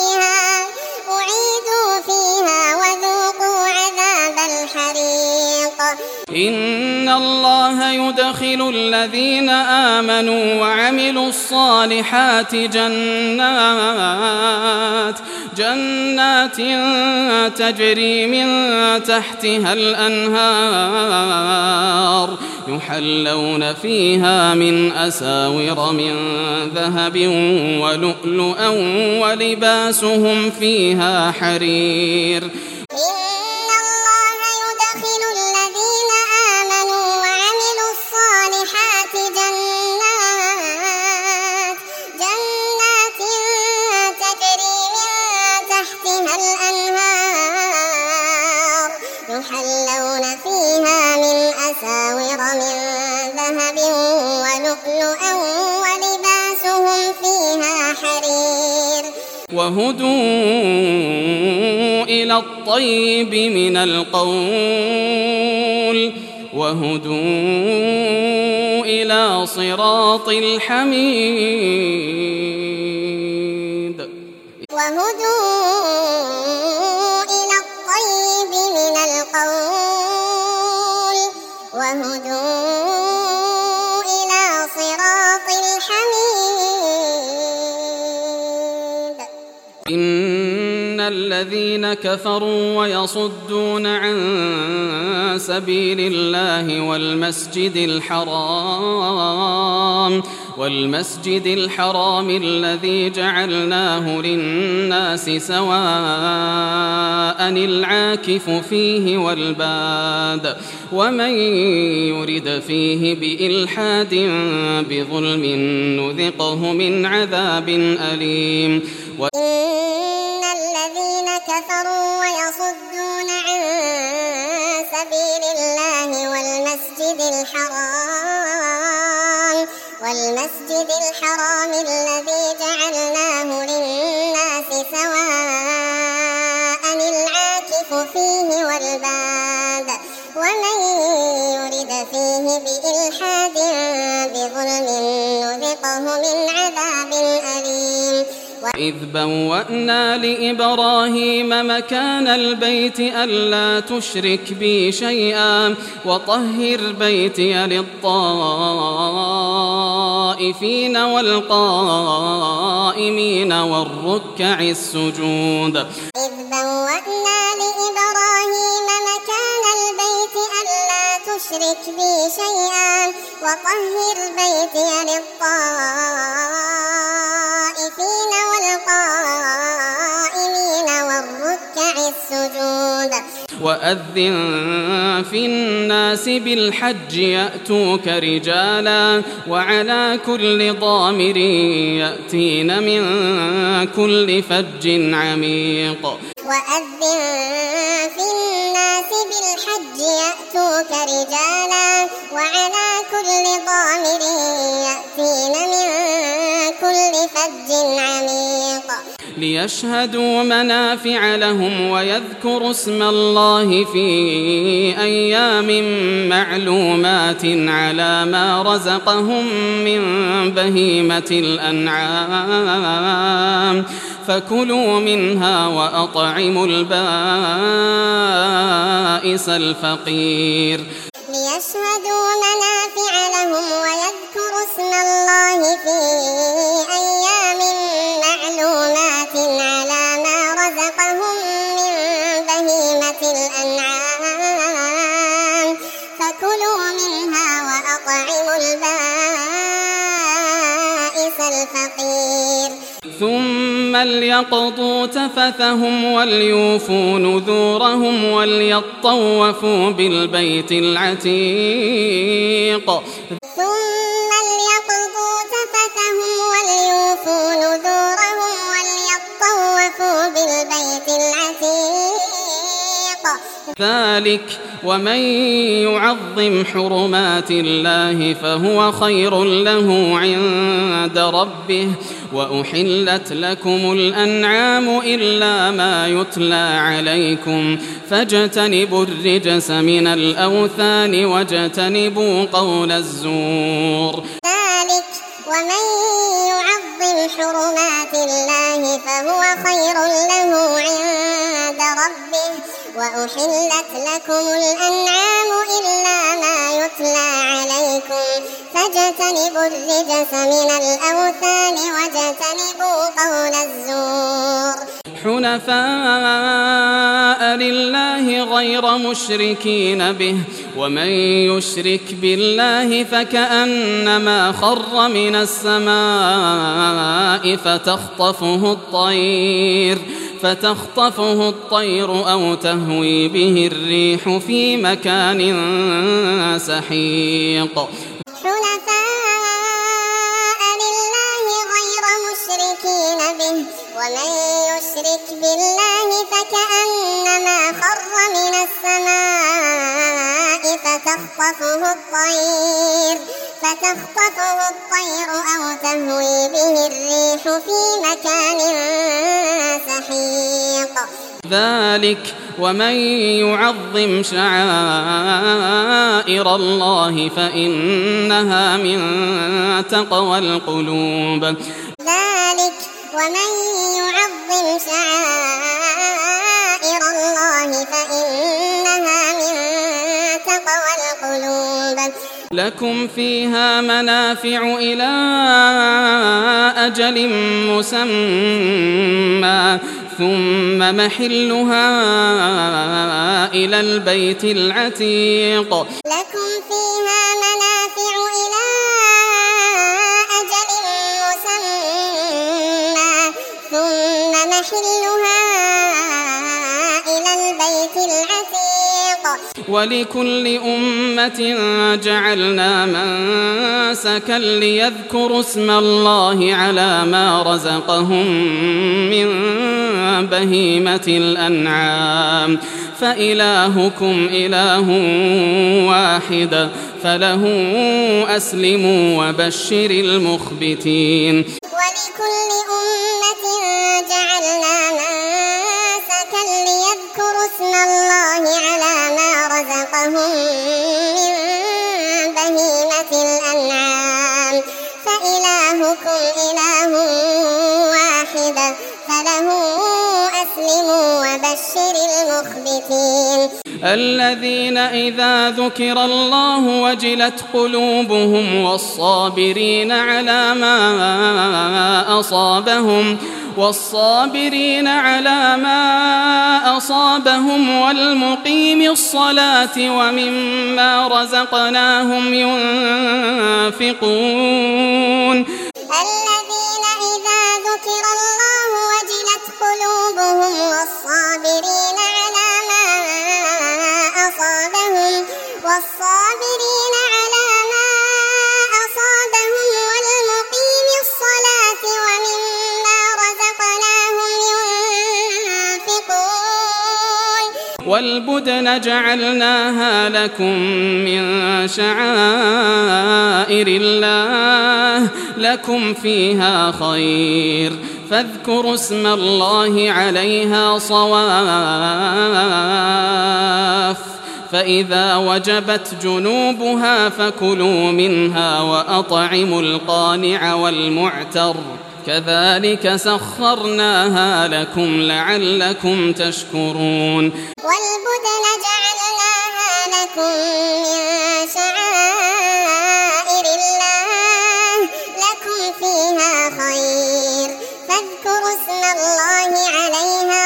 فيها وذوقوا عذاب الحريق. إن الله يدخل الذين آمنوا وعملوا الصالحات جنات تجري من تحتها الأنهار يحلون فيها من أساور من ذهب ولؤلؤا ولباسهم فيها حرير. يحلون فيها من أساور من ذهب ولؤلؤا ولباسهم فيها حرير. وهدوا إلى الطيب من القول وهدوا إلى صراط الحميد. وهدوا إلى صراط الحميد. إن الذين كفروا ويصدون عن سبيل الله والمسجد الحرام الذي جعلناه للناس سواء العاكف فيه والباد ومن يرد فيه بإلحاد بظلم نذقه من عذاب أليم. إن الذين كفروا ويصدون عن سبيل الله والمسجد الحرام الذي جعلناه للناس سواء العاكف فيه والباد ومن يرد فيه بإلحاد بظلم نذقه من عذاب أليم. وإذ بوأنا لإبراهيم مكان البيت ألا تشرك بي شيئا وطهر بيتي للطائفين والقائمين والركع السجود. إذ بوأنا لإبراهيم مكان البيت ألا تشرك بي شيئا وطهر بيتي للطائفين والقائمين والركع السجود. وأذن في الناس بالحج يأتوك رجالا وعلى كل ضامر يأتين من كل فج عميق. وأذن في الناس بالحج يأتوك رجالا وعلى كل ضامر يأتين من كل فج عميق. ليشهدوا منافع لهم ويذكروا اسم الله في أيام معلومات على ما رزقهم من بهيمة الأنعام فكلوا منها وأطعموا البائس الفقير ليشهدوا منافع لهم ويذكروا اسم الله في أيام معلومات على ما رزقهم من بهيمة الأنعام فكلوا منها وأطعموا البائس الفقير ثم ليقضوا تفثهم وليوفوا نذورهم وليطوفوا بالبيت العتيق ثم ليقضوا تفثهم وليوفوا نذورهم وليطوفوا بالبيت العتيق ذلك ومن يعظم حرمات الله فهو خير له عند ربه وأحلت لكم الأنعام إلا ما يتلى عليكم فاجتنبوا الرجس من الأوثان واجتنبوا قول الزور ذلك ومن يعظم حرمات الله فهو خير له عند ربه وأحلت لكم الأنعام إلا ما يتلى عليكم فاجتنبوا الرجس من الأوثان واجتنبوا قول الزور حنفاء لله غير مشركين به ومن يشرك بالله فكأنما خر من السماء فتخطفه الطير أو تهوي به الريح في مكان سحيق حنفاء لله غير مشركين به ومن يشرك بالله فكأنما خر من السماء فتخطفه الطير أو تهوي به الريح في مكان سحيق ذلك ومن يعظم شعائر الله فإنها من تقوى القلوب ذلك ومن يعظم شعائر الله فإنها من تقوى القلوب لكم فيها منافع إلى أجل مسمى ثم محلها إلى البيت العتيق لكم فيها منافع إلى أجل مسمى ثم محلها إلى البيت العتيق ولكل أمة جعلنا منسكا ليذكروا اسم الله على ما رزقهم من بهيمة الأنعام فإلهكم إله واحد فله أسلموا وبشر المخبتين ولكل أمة جعلنا منسكا ليذكروا اسم الله على ما رزقهم من بهيمة الأنعام فإلهكم إله واحد فله أسلموا وبشر المخبتين الذين إذا ذكر الله وجلت قلوبهم والصابرين على ما أصابهم والمقيم الصلاة ومما رزقناهم ينفقون الذين إذا ذكر الله وجلت قلوبهم والصابرين على ما أصابهم والمقيم الصلاة ومما رزقناهم ينفقون والبدن جعلناها لكم من شعائر الله لكم فيها خير فاذكروا اسم الله عليها صواف، فإذا وجبت جنوبها فكلوا منها وأطعموا القانع والمعتر، كذلك سخرناها لكم لعلكم تشكرون. والبدن جعلناها لكم من شعائر الله لكم فيها خير، فاذكروا اسم الله عليها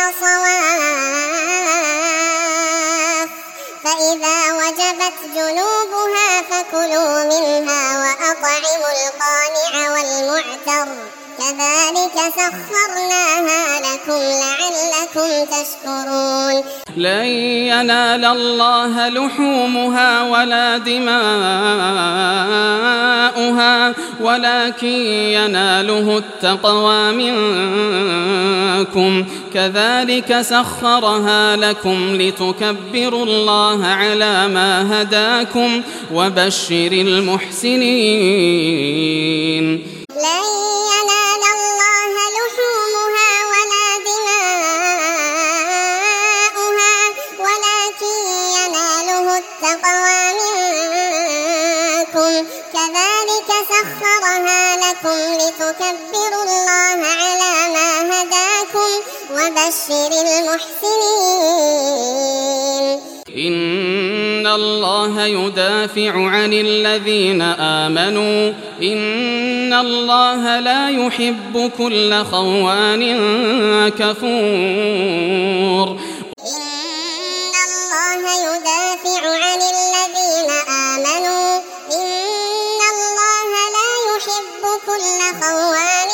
صواف، فإذا وجبت جنوبها فكلوا منها وأطعموا القانع والمعتر، كذلك سخرناها لكم لعلكم تشكرون. لن ينال الله لحومها ولا دماؤها ولكن يناله التقوى منكم، كذلك سخرها لكم لتكبروا الله على ما هداكم وبشر المحسنين. لن ينال الله لحومها ولا دماؤها ولكن يناله التقوى منكم، كذلك سخرها لكم لتكبروا الله على ما هداكم وبشر المحسنين. إن الله يدافع عن الذين آمنوا، إن الله لا يحب كل خوان كفور. إن الله يدافع عن الذين آمنوا، إن الله لا يحب كل خوان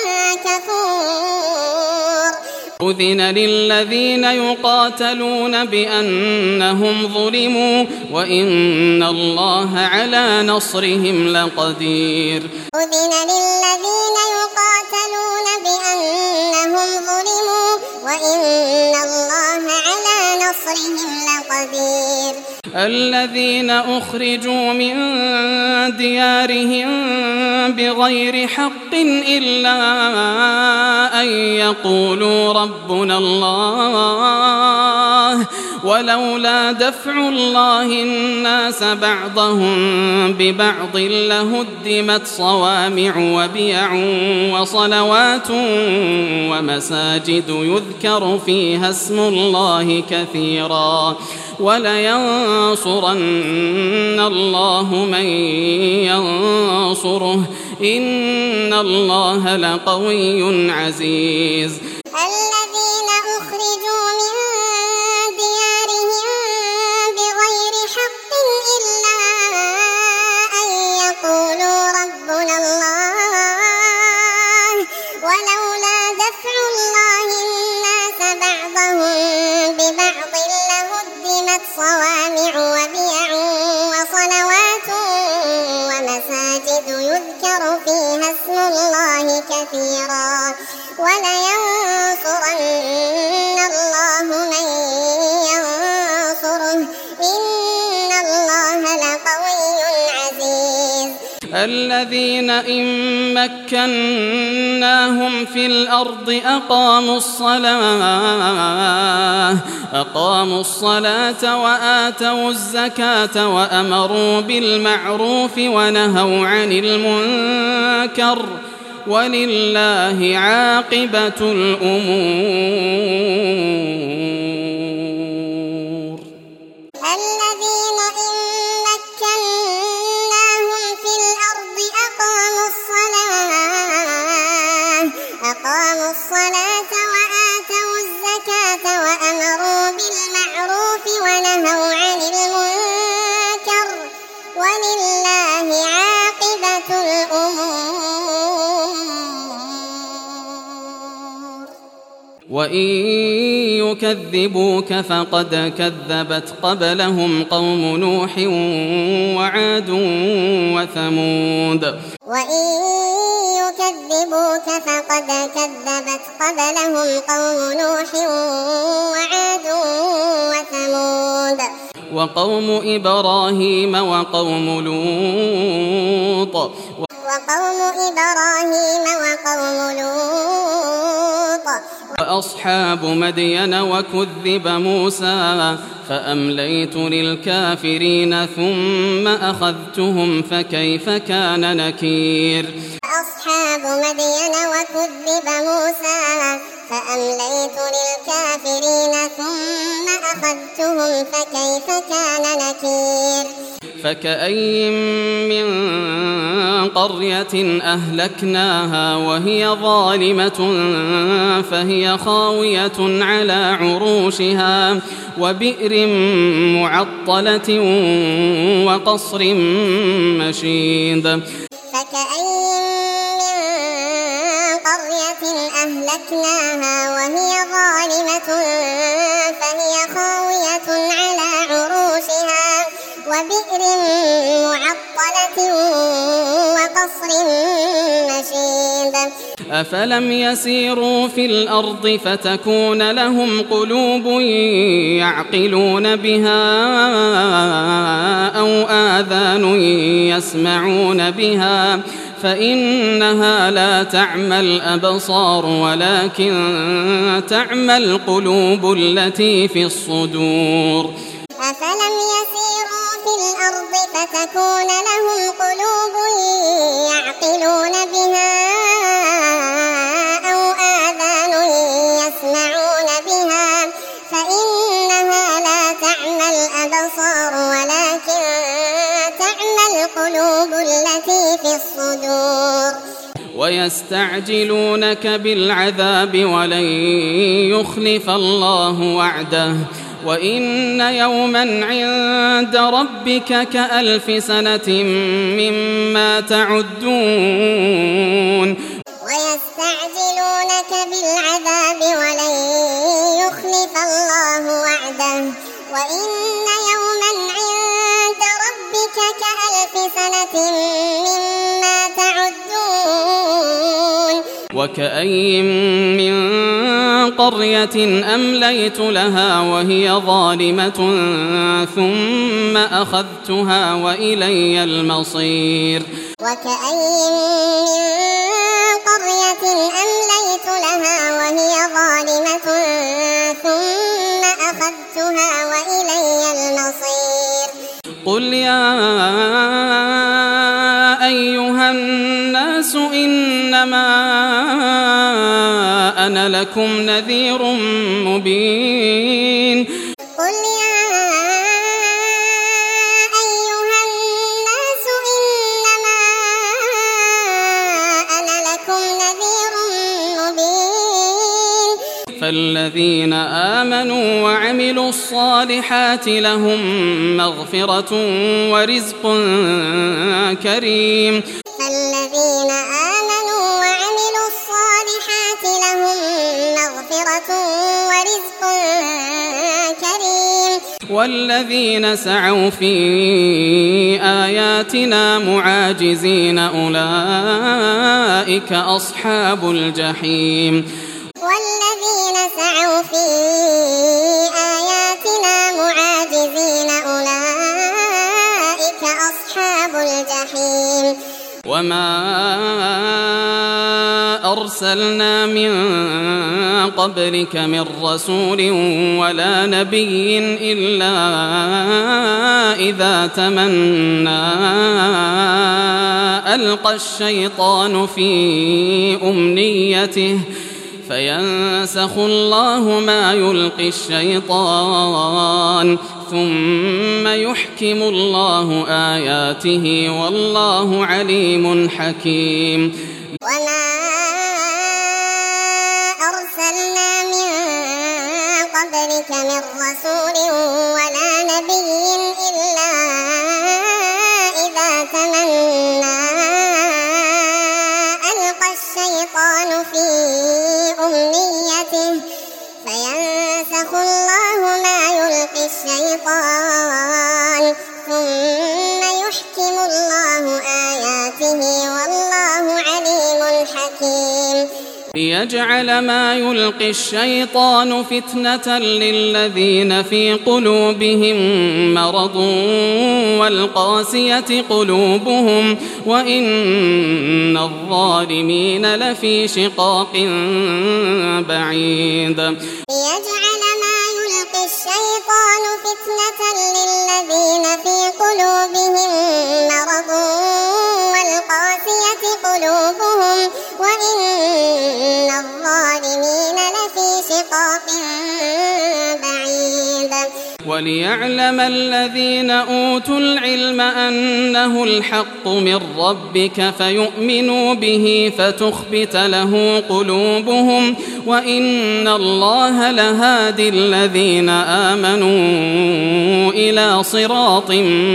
كفور. أذن للذين يقاتلون بأنهم ظلموا وإن الله على نصرهم لقدير. أذن للذين يقاتلون بأنهم ظلموا وإن الله على نصرهم لقدير. الذين أخرجوا من ديارهم بغير حق إلا أن يقولوا ربنا الله، ولولا دفع الله الناس بعضهم ببعض لهدمت صوامع وبيع وصلوات ومساجد يذكر فيها اسم الله كثيرا، ولينصرن الله من ينصره، إن الله لقوي عزيز. الذين أخرجوا من ديارهم بغير حق إلا أن يقولوا ربنا الله، ولولا دفع الله الناس بعضهم ببعض لهدمت صوامع وبيع وصلوات ومساجد يذكر فيها اسم الله كثيرا، ولينصرن الله من ينصره، إن الله لقوي عزيز. الذين إن مكناهم في الأرض أقاموا الصلاة وآتوا الزكاة وأمروا بالمعروف ونهوا عن المنكر، ولله عاقبة الأمور. الذين إن مكناهم في الأرض أقاموا الصلاة وآتوا الزكاة وأمروا بالمعروف ونهوا عن المنكر، ولله عاقبة الأمور. وإن يكذبوك فقد كذبت قبلهم قوم نوح وعاد وثمود. وإن يكذبوك فقد كذبت قبلهم قوم نوح وعاد وثمود. وقوم إبراهيم وقوم لوط. وقوم إبراهيم وقوم لوط. وأصحاب مدين وكذب موسى فأمليت للكافرين ثم أخذتهم فكيف كان نكير أصحاب مدين وكذب موسى فأمليت للكافرين ثم أخذتهم فكيف كان نكير فكأين من قرية أهلكناها وهي ظالمة فهي خاوية على عروشها وبئر معطلة وقصر مشيد أهلكناها وهي ظالمة فهي خاوية على عروشها وبئر معطلة وقصر مشيد أفلم يسيروا في الأرض فتكون لهم قلوب يعقلون بها أو آذان يسمعون بها فإنها لا تعمى الأبصار ولكن تعمى القلوب التي في الصدور أفلم يسيروا في الأرض فتكون لهم قلوب يعقلون بها أو آذان يسمعون بها فإنها لا تعمى الأبصار ولكن تعمى القلوب التي في الصدور ويستعجلونك بالعذاب ولن يخلف الله وعده وإن يوما عند ربك كألف سنة مما تعدون ويستعجلونك بالعذاب ولن يخلف الله وعده وإن يوما عند ربك كألف سنة مما تعدون وكأين من قرية أمليت لها وهي ظالمة ثم أخذتها وإلي المصير وكأين من قرية أمليت لها وهي ظالمة ثم أخذتها وإلي المصير قل يا أيها الناس إنما أنا لكم نذير مبين قل يا أيها الناس إنما أنا لكم نذير مبين فالذين آمنوا وعملوا الصالحات لهم مغفرة ورزق كريم فالذين آمنوا وعملوا الصالحات لهم مغفرة ورزق كريم والذين سعوا في آياتنا معاجزين أولئك أصحاب الجحيم والذين سعوا في آياتنا معاجزين أولئك أصحاب الجحيم وما أرسلنا من قبلك من رسول ولا نبي إلا إذا تمنى ألقى الشيطان في أمنيته فينسخ الله ما يلقي الشيطان ثم يحكم الله آياته والله عليم حكيم وما أرسلنا من قبلك من رسول ولا نبي إلا إذا تمنى ألقى الشيطان في أمنيته فينسخ الله ما يلقي الشيطان ثم يحكم الله آياته والله عليم حكيم ليجعل ما يلقي الشيطان فتنة للذين في قلوبهم مرض والقاسية قلوبهم وإن الظالمين لفي شقاق بعيد. ليجعل ما يلقي الشيطان فتنة للذين في قلوبهم مرض والقاسية قلوبهم وإن الظالمين لفي شقاق بعيد. وليعلم الذين أوتوا العلم أنه الحق من ربك فيؤمنوا به فتخبت له قلوبهم وإن الله لهادي الذين آمنوا إلى صراط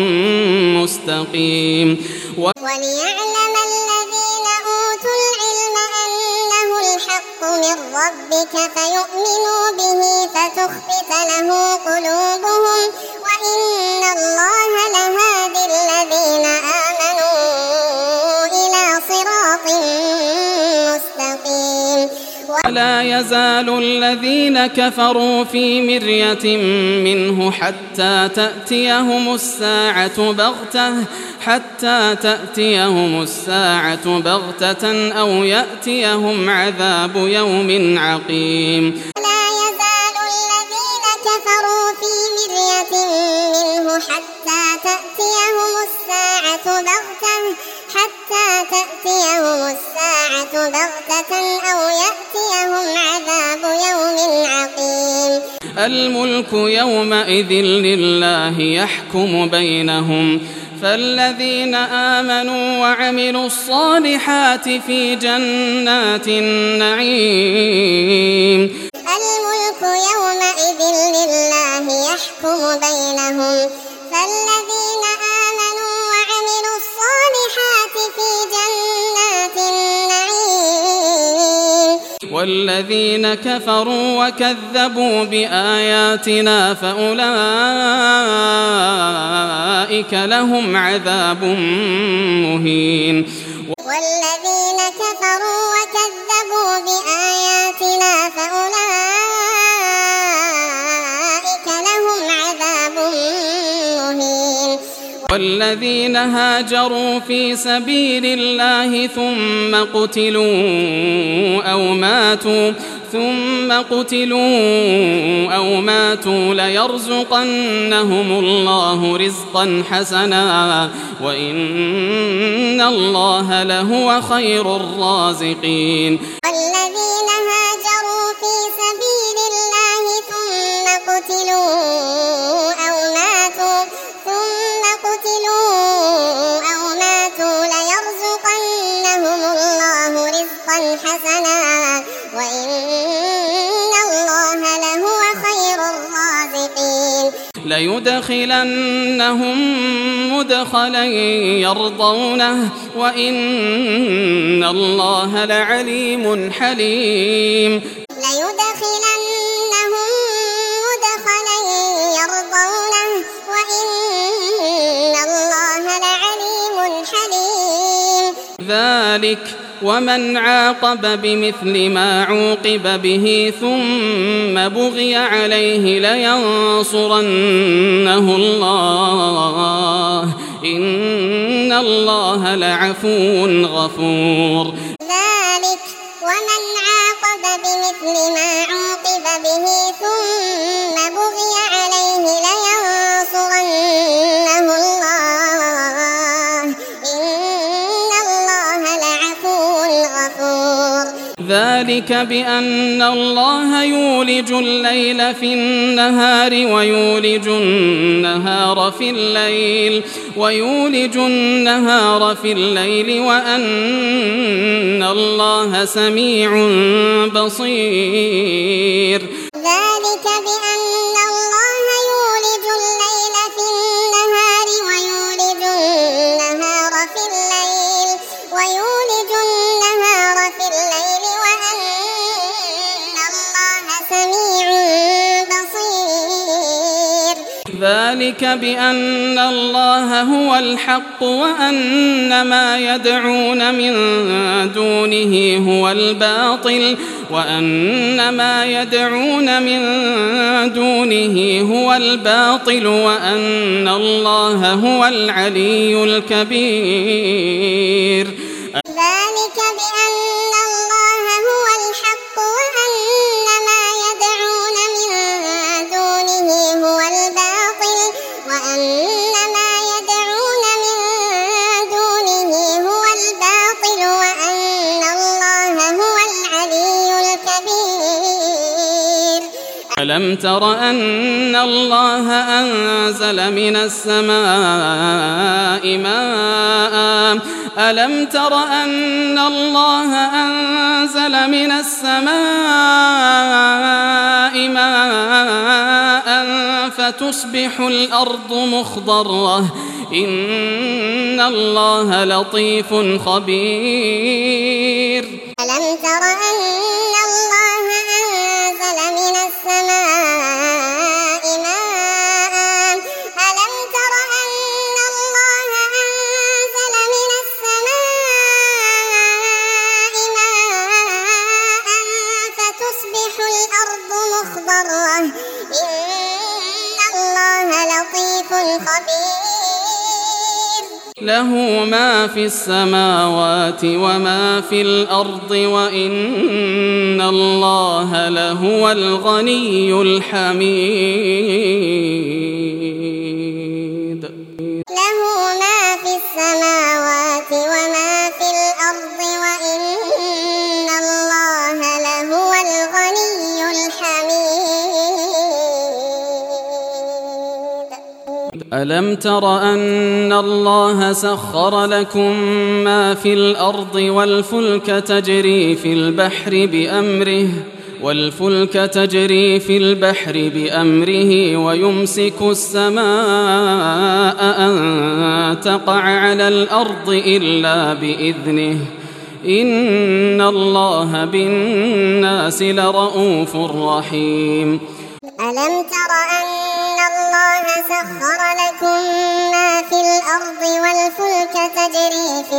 مستقيم. وليعلم الذين أوتوا العلم أنه الحق من ربك فيؤمنوا به فتخبت له قلوبهم وإن الله لهادي الذين آمنوا إلى صراط مستقيم. ولا يزال الذين كفروا في مرية منه حتى تأتيهم الساعة بغتة أو يأتيهم عذاب يوم عقيم. لا يزال الذين كفروا في مرية منه حتى تأتيهم الساعة بغتة أو يأتيهم عذاب يوم عقيم. الملك يومئذ لله يحكم بينهم فالذين آمنوا وعملوا الصالحات في جنات النعيم. الملك يومئذ لله يحكم بينهم فالذين آمنوا وعملوا الصالحات في جنات النعيم. والذين كفروا وكذبوا بآياتنا فأولئك لهم عذاب مهين. والذين كفروا وكذبوا بآياتنا فأولئك لهم عذاب مهين. والذين هاجروا في سبيل الله ثم قتلوا أو ماتوا ليرزقنهم الله رزقا حسنا وإن الله لهو خير الرازقين. والذين هاجروا في سبيل الله ثم قتلوا أو ماتوا ليرزقنهم الله رزقا حسنا وإن الله لهو خير الرازقين. ليدخلنهم مدخلا يرضونه وإن الله لعليم حليم. ليدخلنهم مدخلا يرضونه وإن الله لعليم حليم. ذلك ومن عاقب بمثل ما عوقب به ثم بغي عليه لينصرنه الله إن الله لعفو غفور. ذلك ومن عاقب بمثل ما عوقب به ثم بغي عليه لينصرنه الله إن الله لعفو غفور. ذلك بأن الله يولج الليل في النهار ويولج النهار في الليل وأن الله سميع بصير. ذلك بأن الله يولج الليل في النهار ويولج النهار في الليل وأن الله سميع بصير. ذلك بأن الله هو الحق وأن ما يدعون من دونه هو الباطل وأن الله هو العلي الكبير. ذلك بأن الله هو الحق وأن ما يدعون من دونه هو الباطل وأن الله هو العلي الكبير. ألم تر أن الله أنزل من السماء ماء فتصبح الأرض مخضرة إن الله لطيف خبير. ألم تر أن الله أنزل من السماء ماء فتصبح الأرض مخضرة إن الله لطيف خبير. له ما في السماوات وما في الأرض وإن الله لهو الغني الحميد. له ما في السماوات وما في الأرض وإن الله لهو الغني الحميد. ألم تر أن الله سخر لكم ما في الأرض والفلك تجري في البحر بأمره ويمسك السماء أن تقع على الأرض إلا بإذنه إن الله بالناس لرءوف رحيم. ألم تر أن الله سخر لكم ما في الأرض والفلك تجري في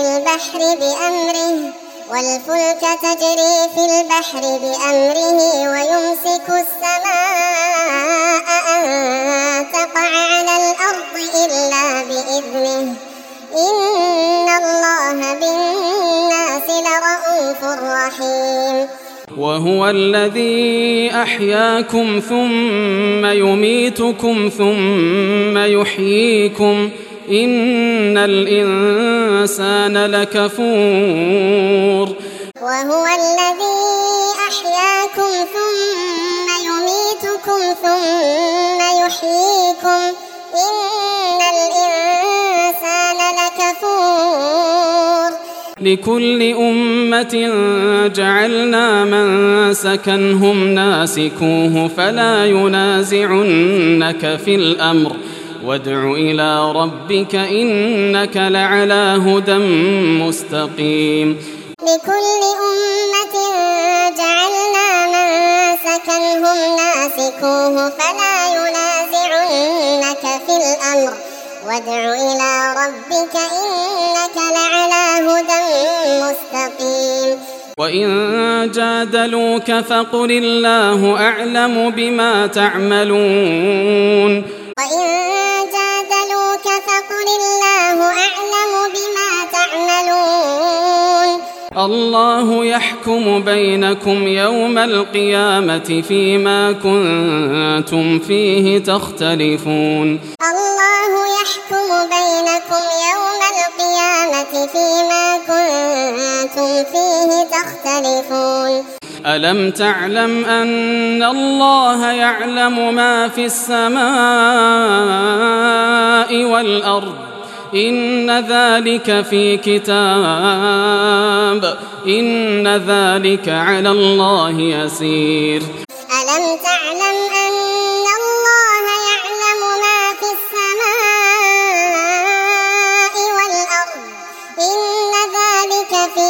البحر بأمره ويمسك السماء أن تقع على الأرض إلا بإذنه إن الله بالناس لرءوف رحيم. وهو الذي أحياكم ثم يميتكم ثم يحييكم إن الإنسان لكفور. وهو الذي أحياكم ثم يميتكم ثم يحييكم إن الإنسان لكفور. لكل أمة جعلنا منسكا هم ناسكوه فلا ينازعنك في الأمر وادع إلى ربك إنك لعلى هدى مستقيم. لكل أمة جعلنا منسكا هم ناسكوه فلا ينازعنك في الأمر وادع إلى ربك إنك لعلى هدى مستقيم. وإن جادلوك فقل الله أعلم بما تعملون. الله يحكم بينكم يوم القيامة فيما كنتم فيه تختلفون. الله يحكم بينكم يوم القيامة فيما كنتم فيه تختلفون. ألم تعلم أن الله يعلم ما في السماء والأرض إن ذلك في كتاب إن ذلك على الله يسير. ألم تعلم أن الله يعلم ما في السماء والأرض إن ذلك في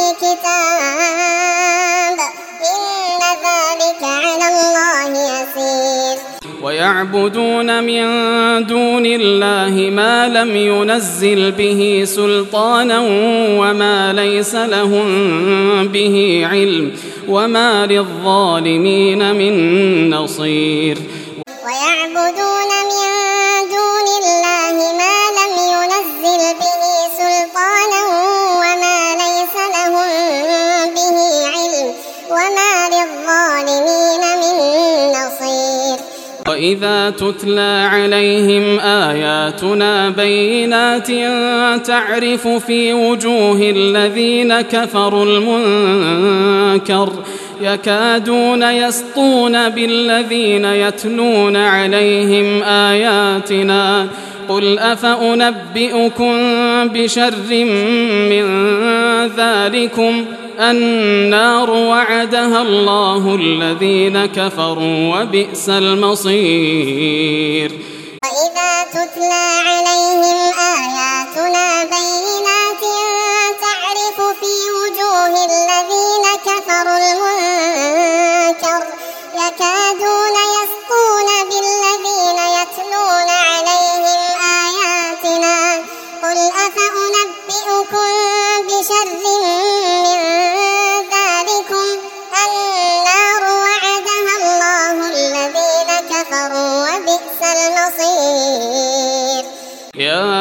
كتاب إن ذلك على الله يسير. يعبدون من دون الله ما لم ينزل به سلطانا وما ليس لهم به علم وما للظالمين من نصير. ويعبدون من دون الله ما لم ينزل به سلطانا وما ليس لهم به علم وما للظالمين من نصير. وإذا تتلى عليهم آياتنا بينات تعرف في وجوه الذين كفروا المنكر يكادون يسطون بالذين يتلون عليهم آياتنا قل أفأنبئكم بشر من ذلكم النار وعدها الله الذين كفروا وبئس المصير. وإذا تتلى عليهم آياتنا بينات تعرف في وجوه الذين كفروا المنكر يكادون يسطون بالذين يتلون عليهم آياتنا قل أفأنبئكم بشر من ذلكم النار وعدها الله الذين كفروا وبئس المصير. يا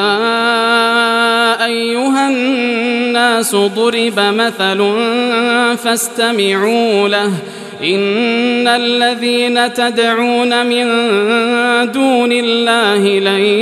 أيها الناس ضرب مثل فاستمعوا له إن الذين تدعون من دون الله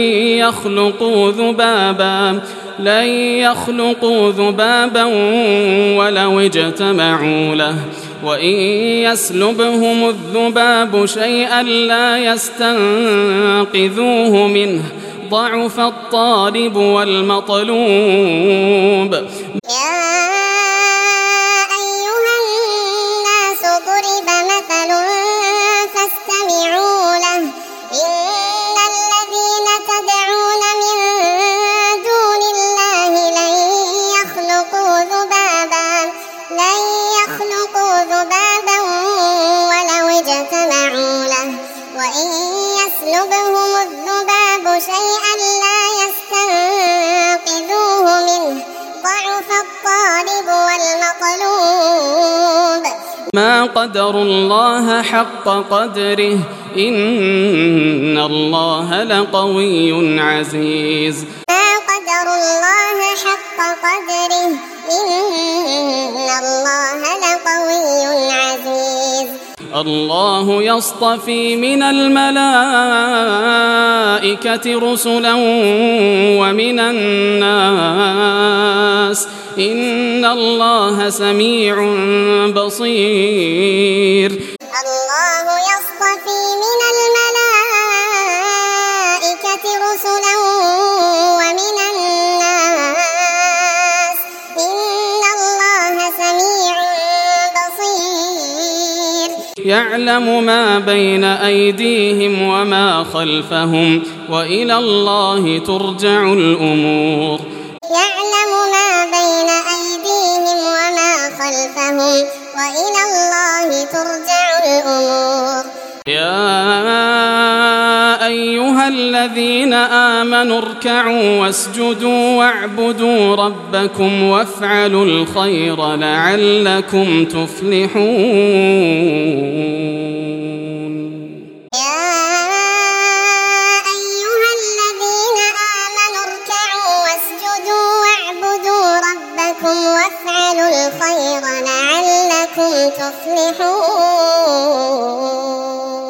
لن يخلقوا ذبابا ولو اجتمعوا له وإن يسلبهم الذباب شيئا لا يستنقذوه منه ضعف الطالب والمطلوب. ضرب مثل فاستمعوا له إن الذين تدعون من دون الله لن يخلقوا ذبابا ولو اجتمعوا له وإن يسلبهم الذباب شيئا لا يستنقذوه منه ضعف الطالب والمطلوب. ما قدروا الله حق قدره إن الله لقوي عزيز. ما قدروا الله حق قدره إن الله لقوي عزيز. الله يصطفي من الملائكة رسلا ومن الناس إن الله سميع بصير. الله يصطفي من الملائكة رسلا ومن الناس إن الله سميع بصير. يعلم ما بين أيديهم وما خلفهم وإلى الله ترجع الأمور. يعلم ما بين أيديهم وما خلفهم وإلى الله ترجع الأمور. يا أيها الذين آمنوا اركعوا واسجدوا واعبدوا ربكم وافعلوا الخير لعلكم تفلحون. يا أيها الذين آمنوا اركعوا واسجدوا واعبدوا ربكم وافعلوا الخير لعلكم تفلحون.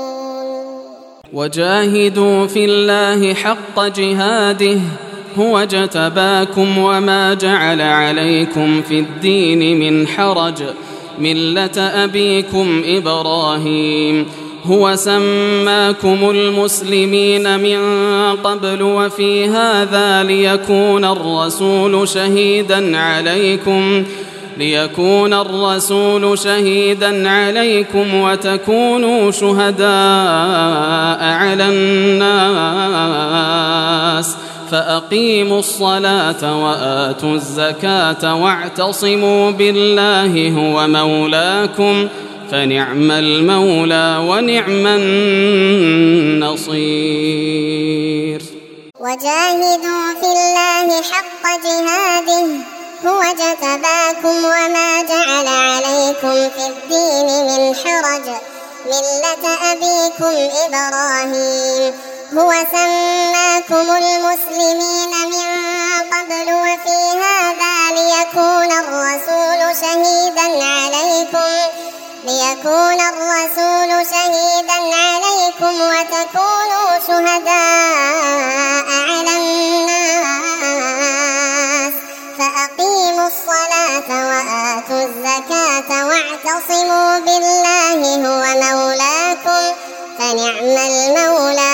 وجاهدوا في الله حق جهاده هو اجتباكم وما جعل عليكم في الدين من حرج ملة أبيكم إبراهيم هو سماكم المسلمين من قبل وفي هذا ليكون الرسول شهيدا عليكم وتكونوا شهداء على الناس فأقيموا الصلاة وآتوا الزكاة واعتصموا بالله هو مولاكم فنعم المولى ونعم النصير. وجاهدوا في الله حق جهاده هو اجتباكم وما جعل عليكم في الدين من حرج ملة أبيكم إبراهيم هو سماكم المسلمين من قبل وفي هذا ليكون الرسول شهيدا عليكم وتكونوا شهداء على الناس فأقيموا الصلاة وآتوا الزكاة واعتصموا بالله هو مولاكم فنعم المولى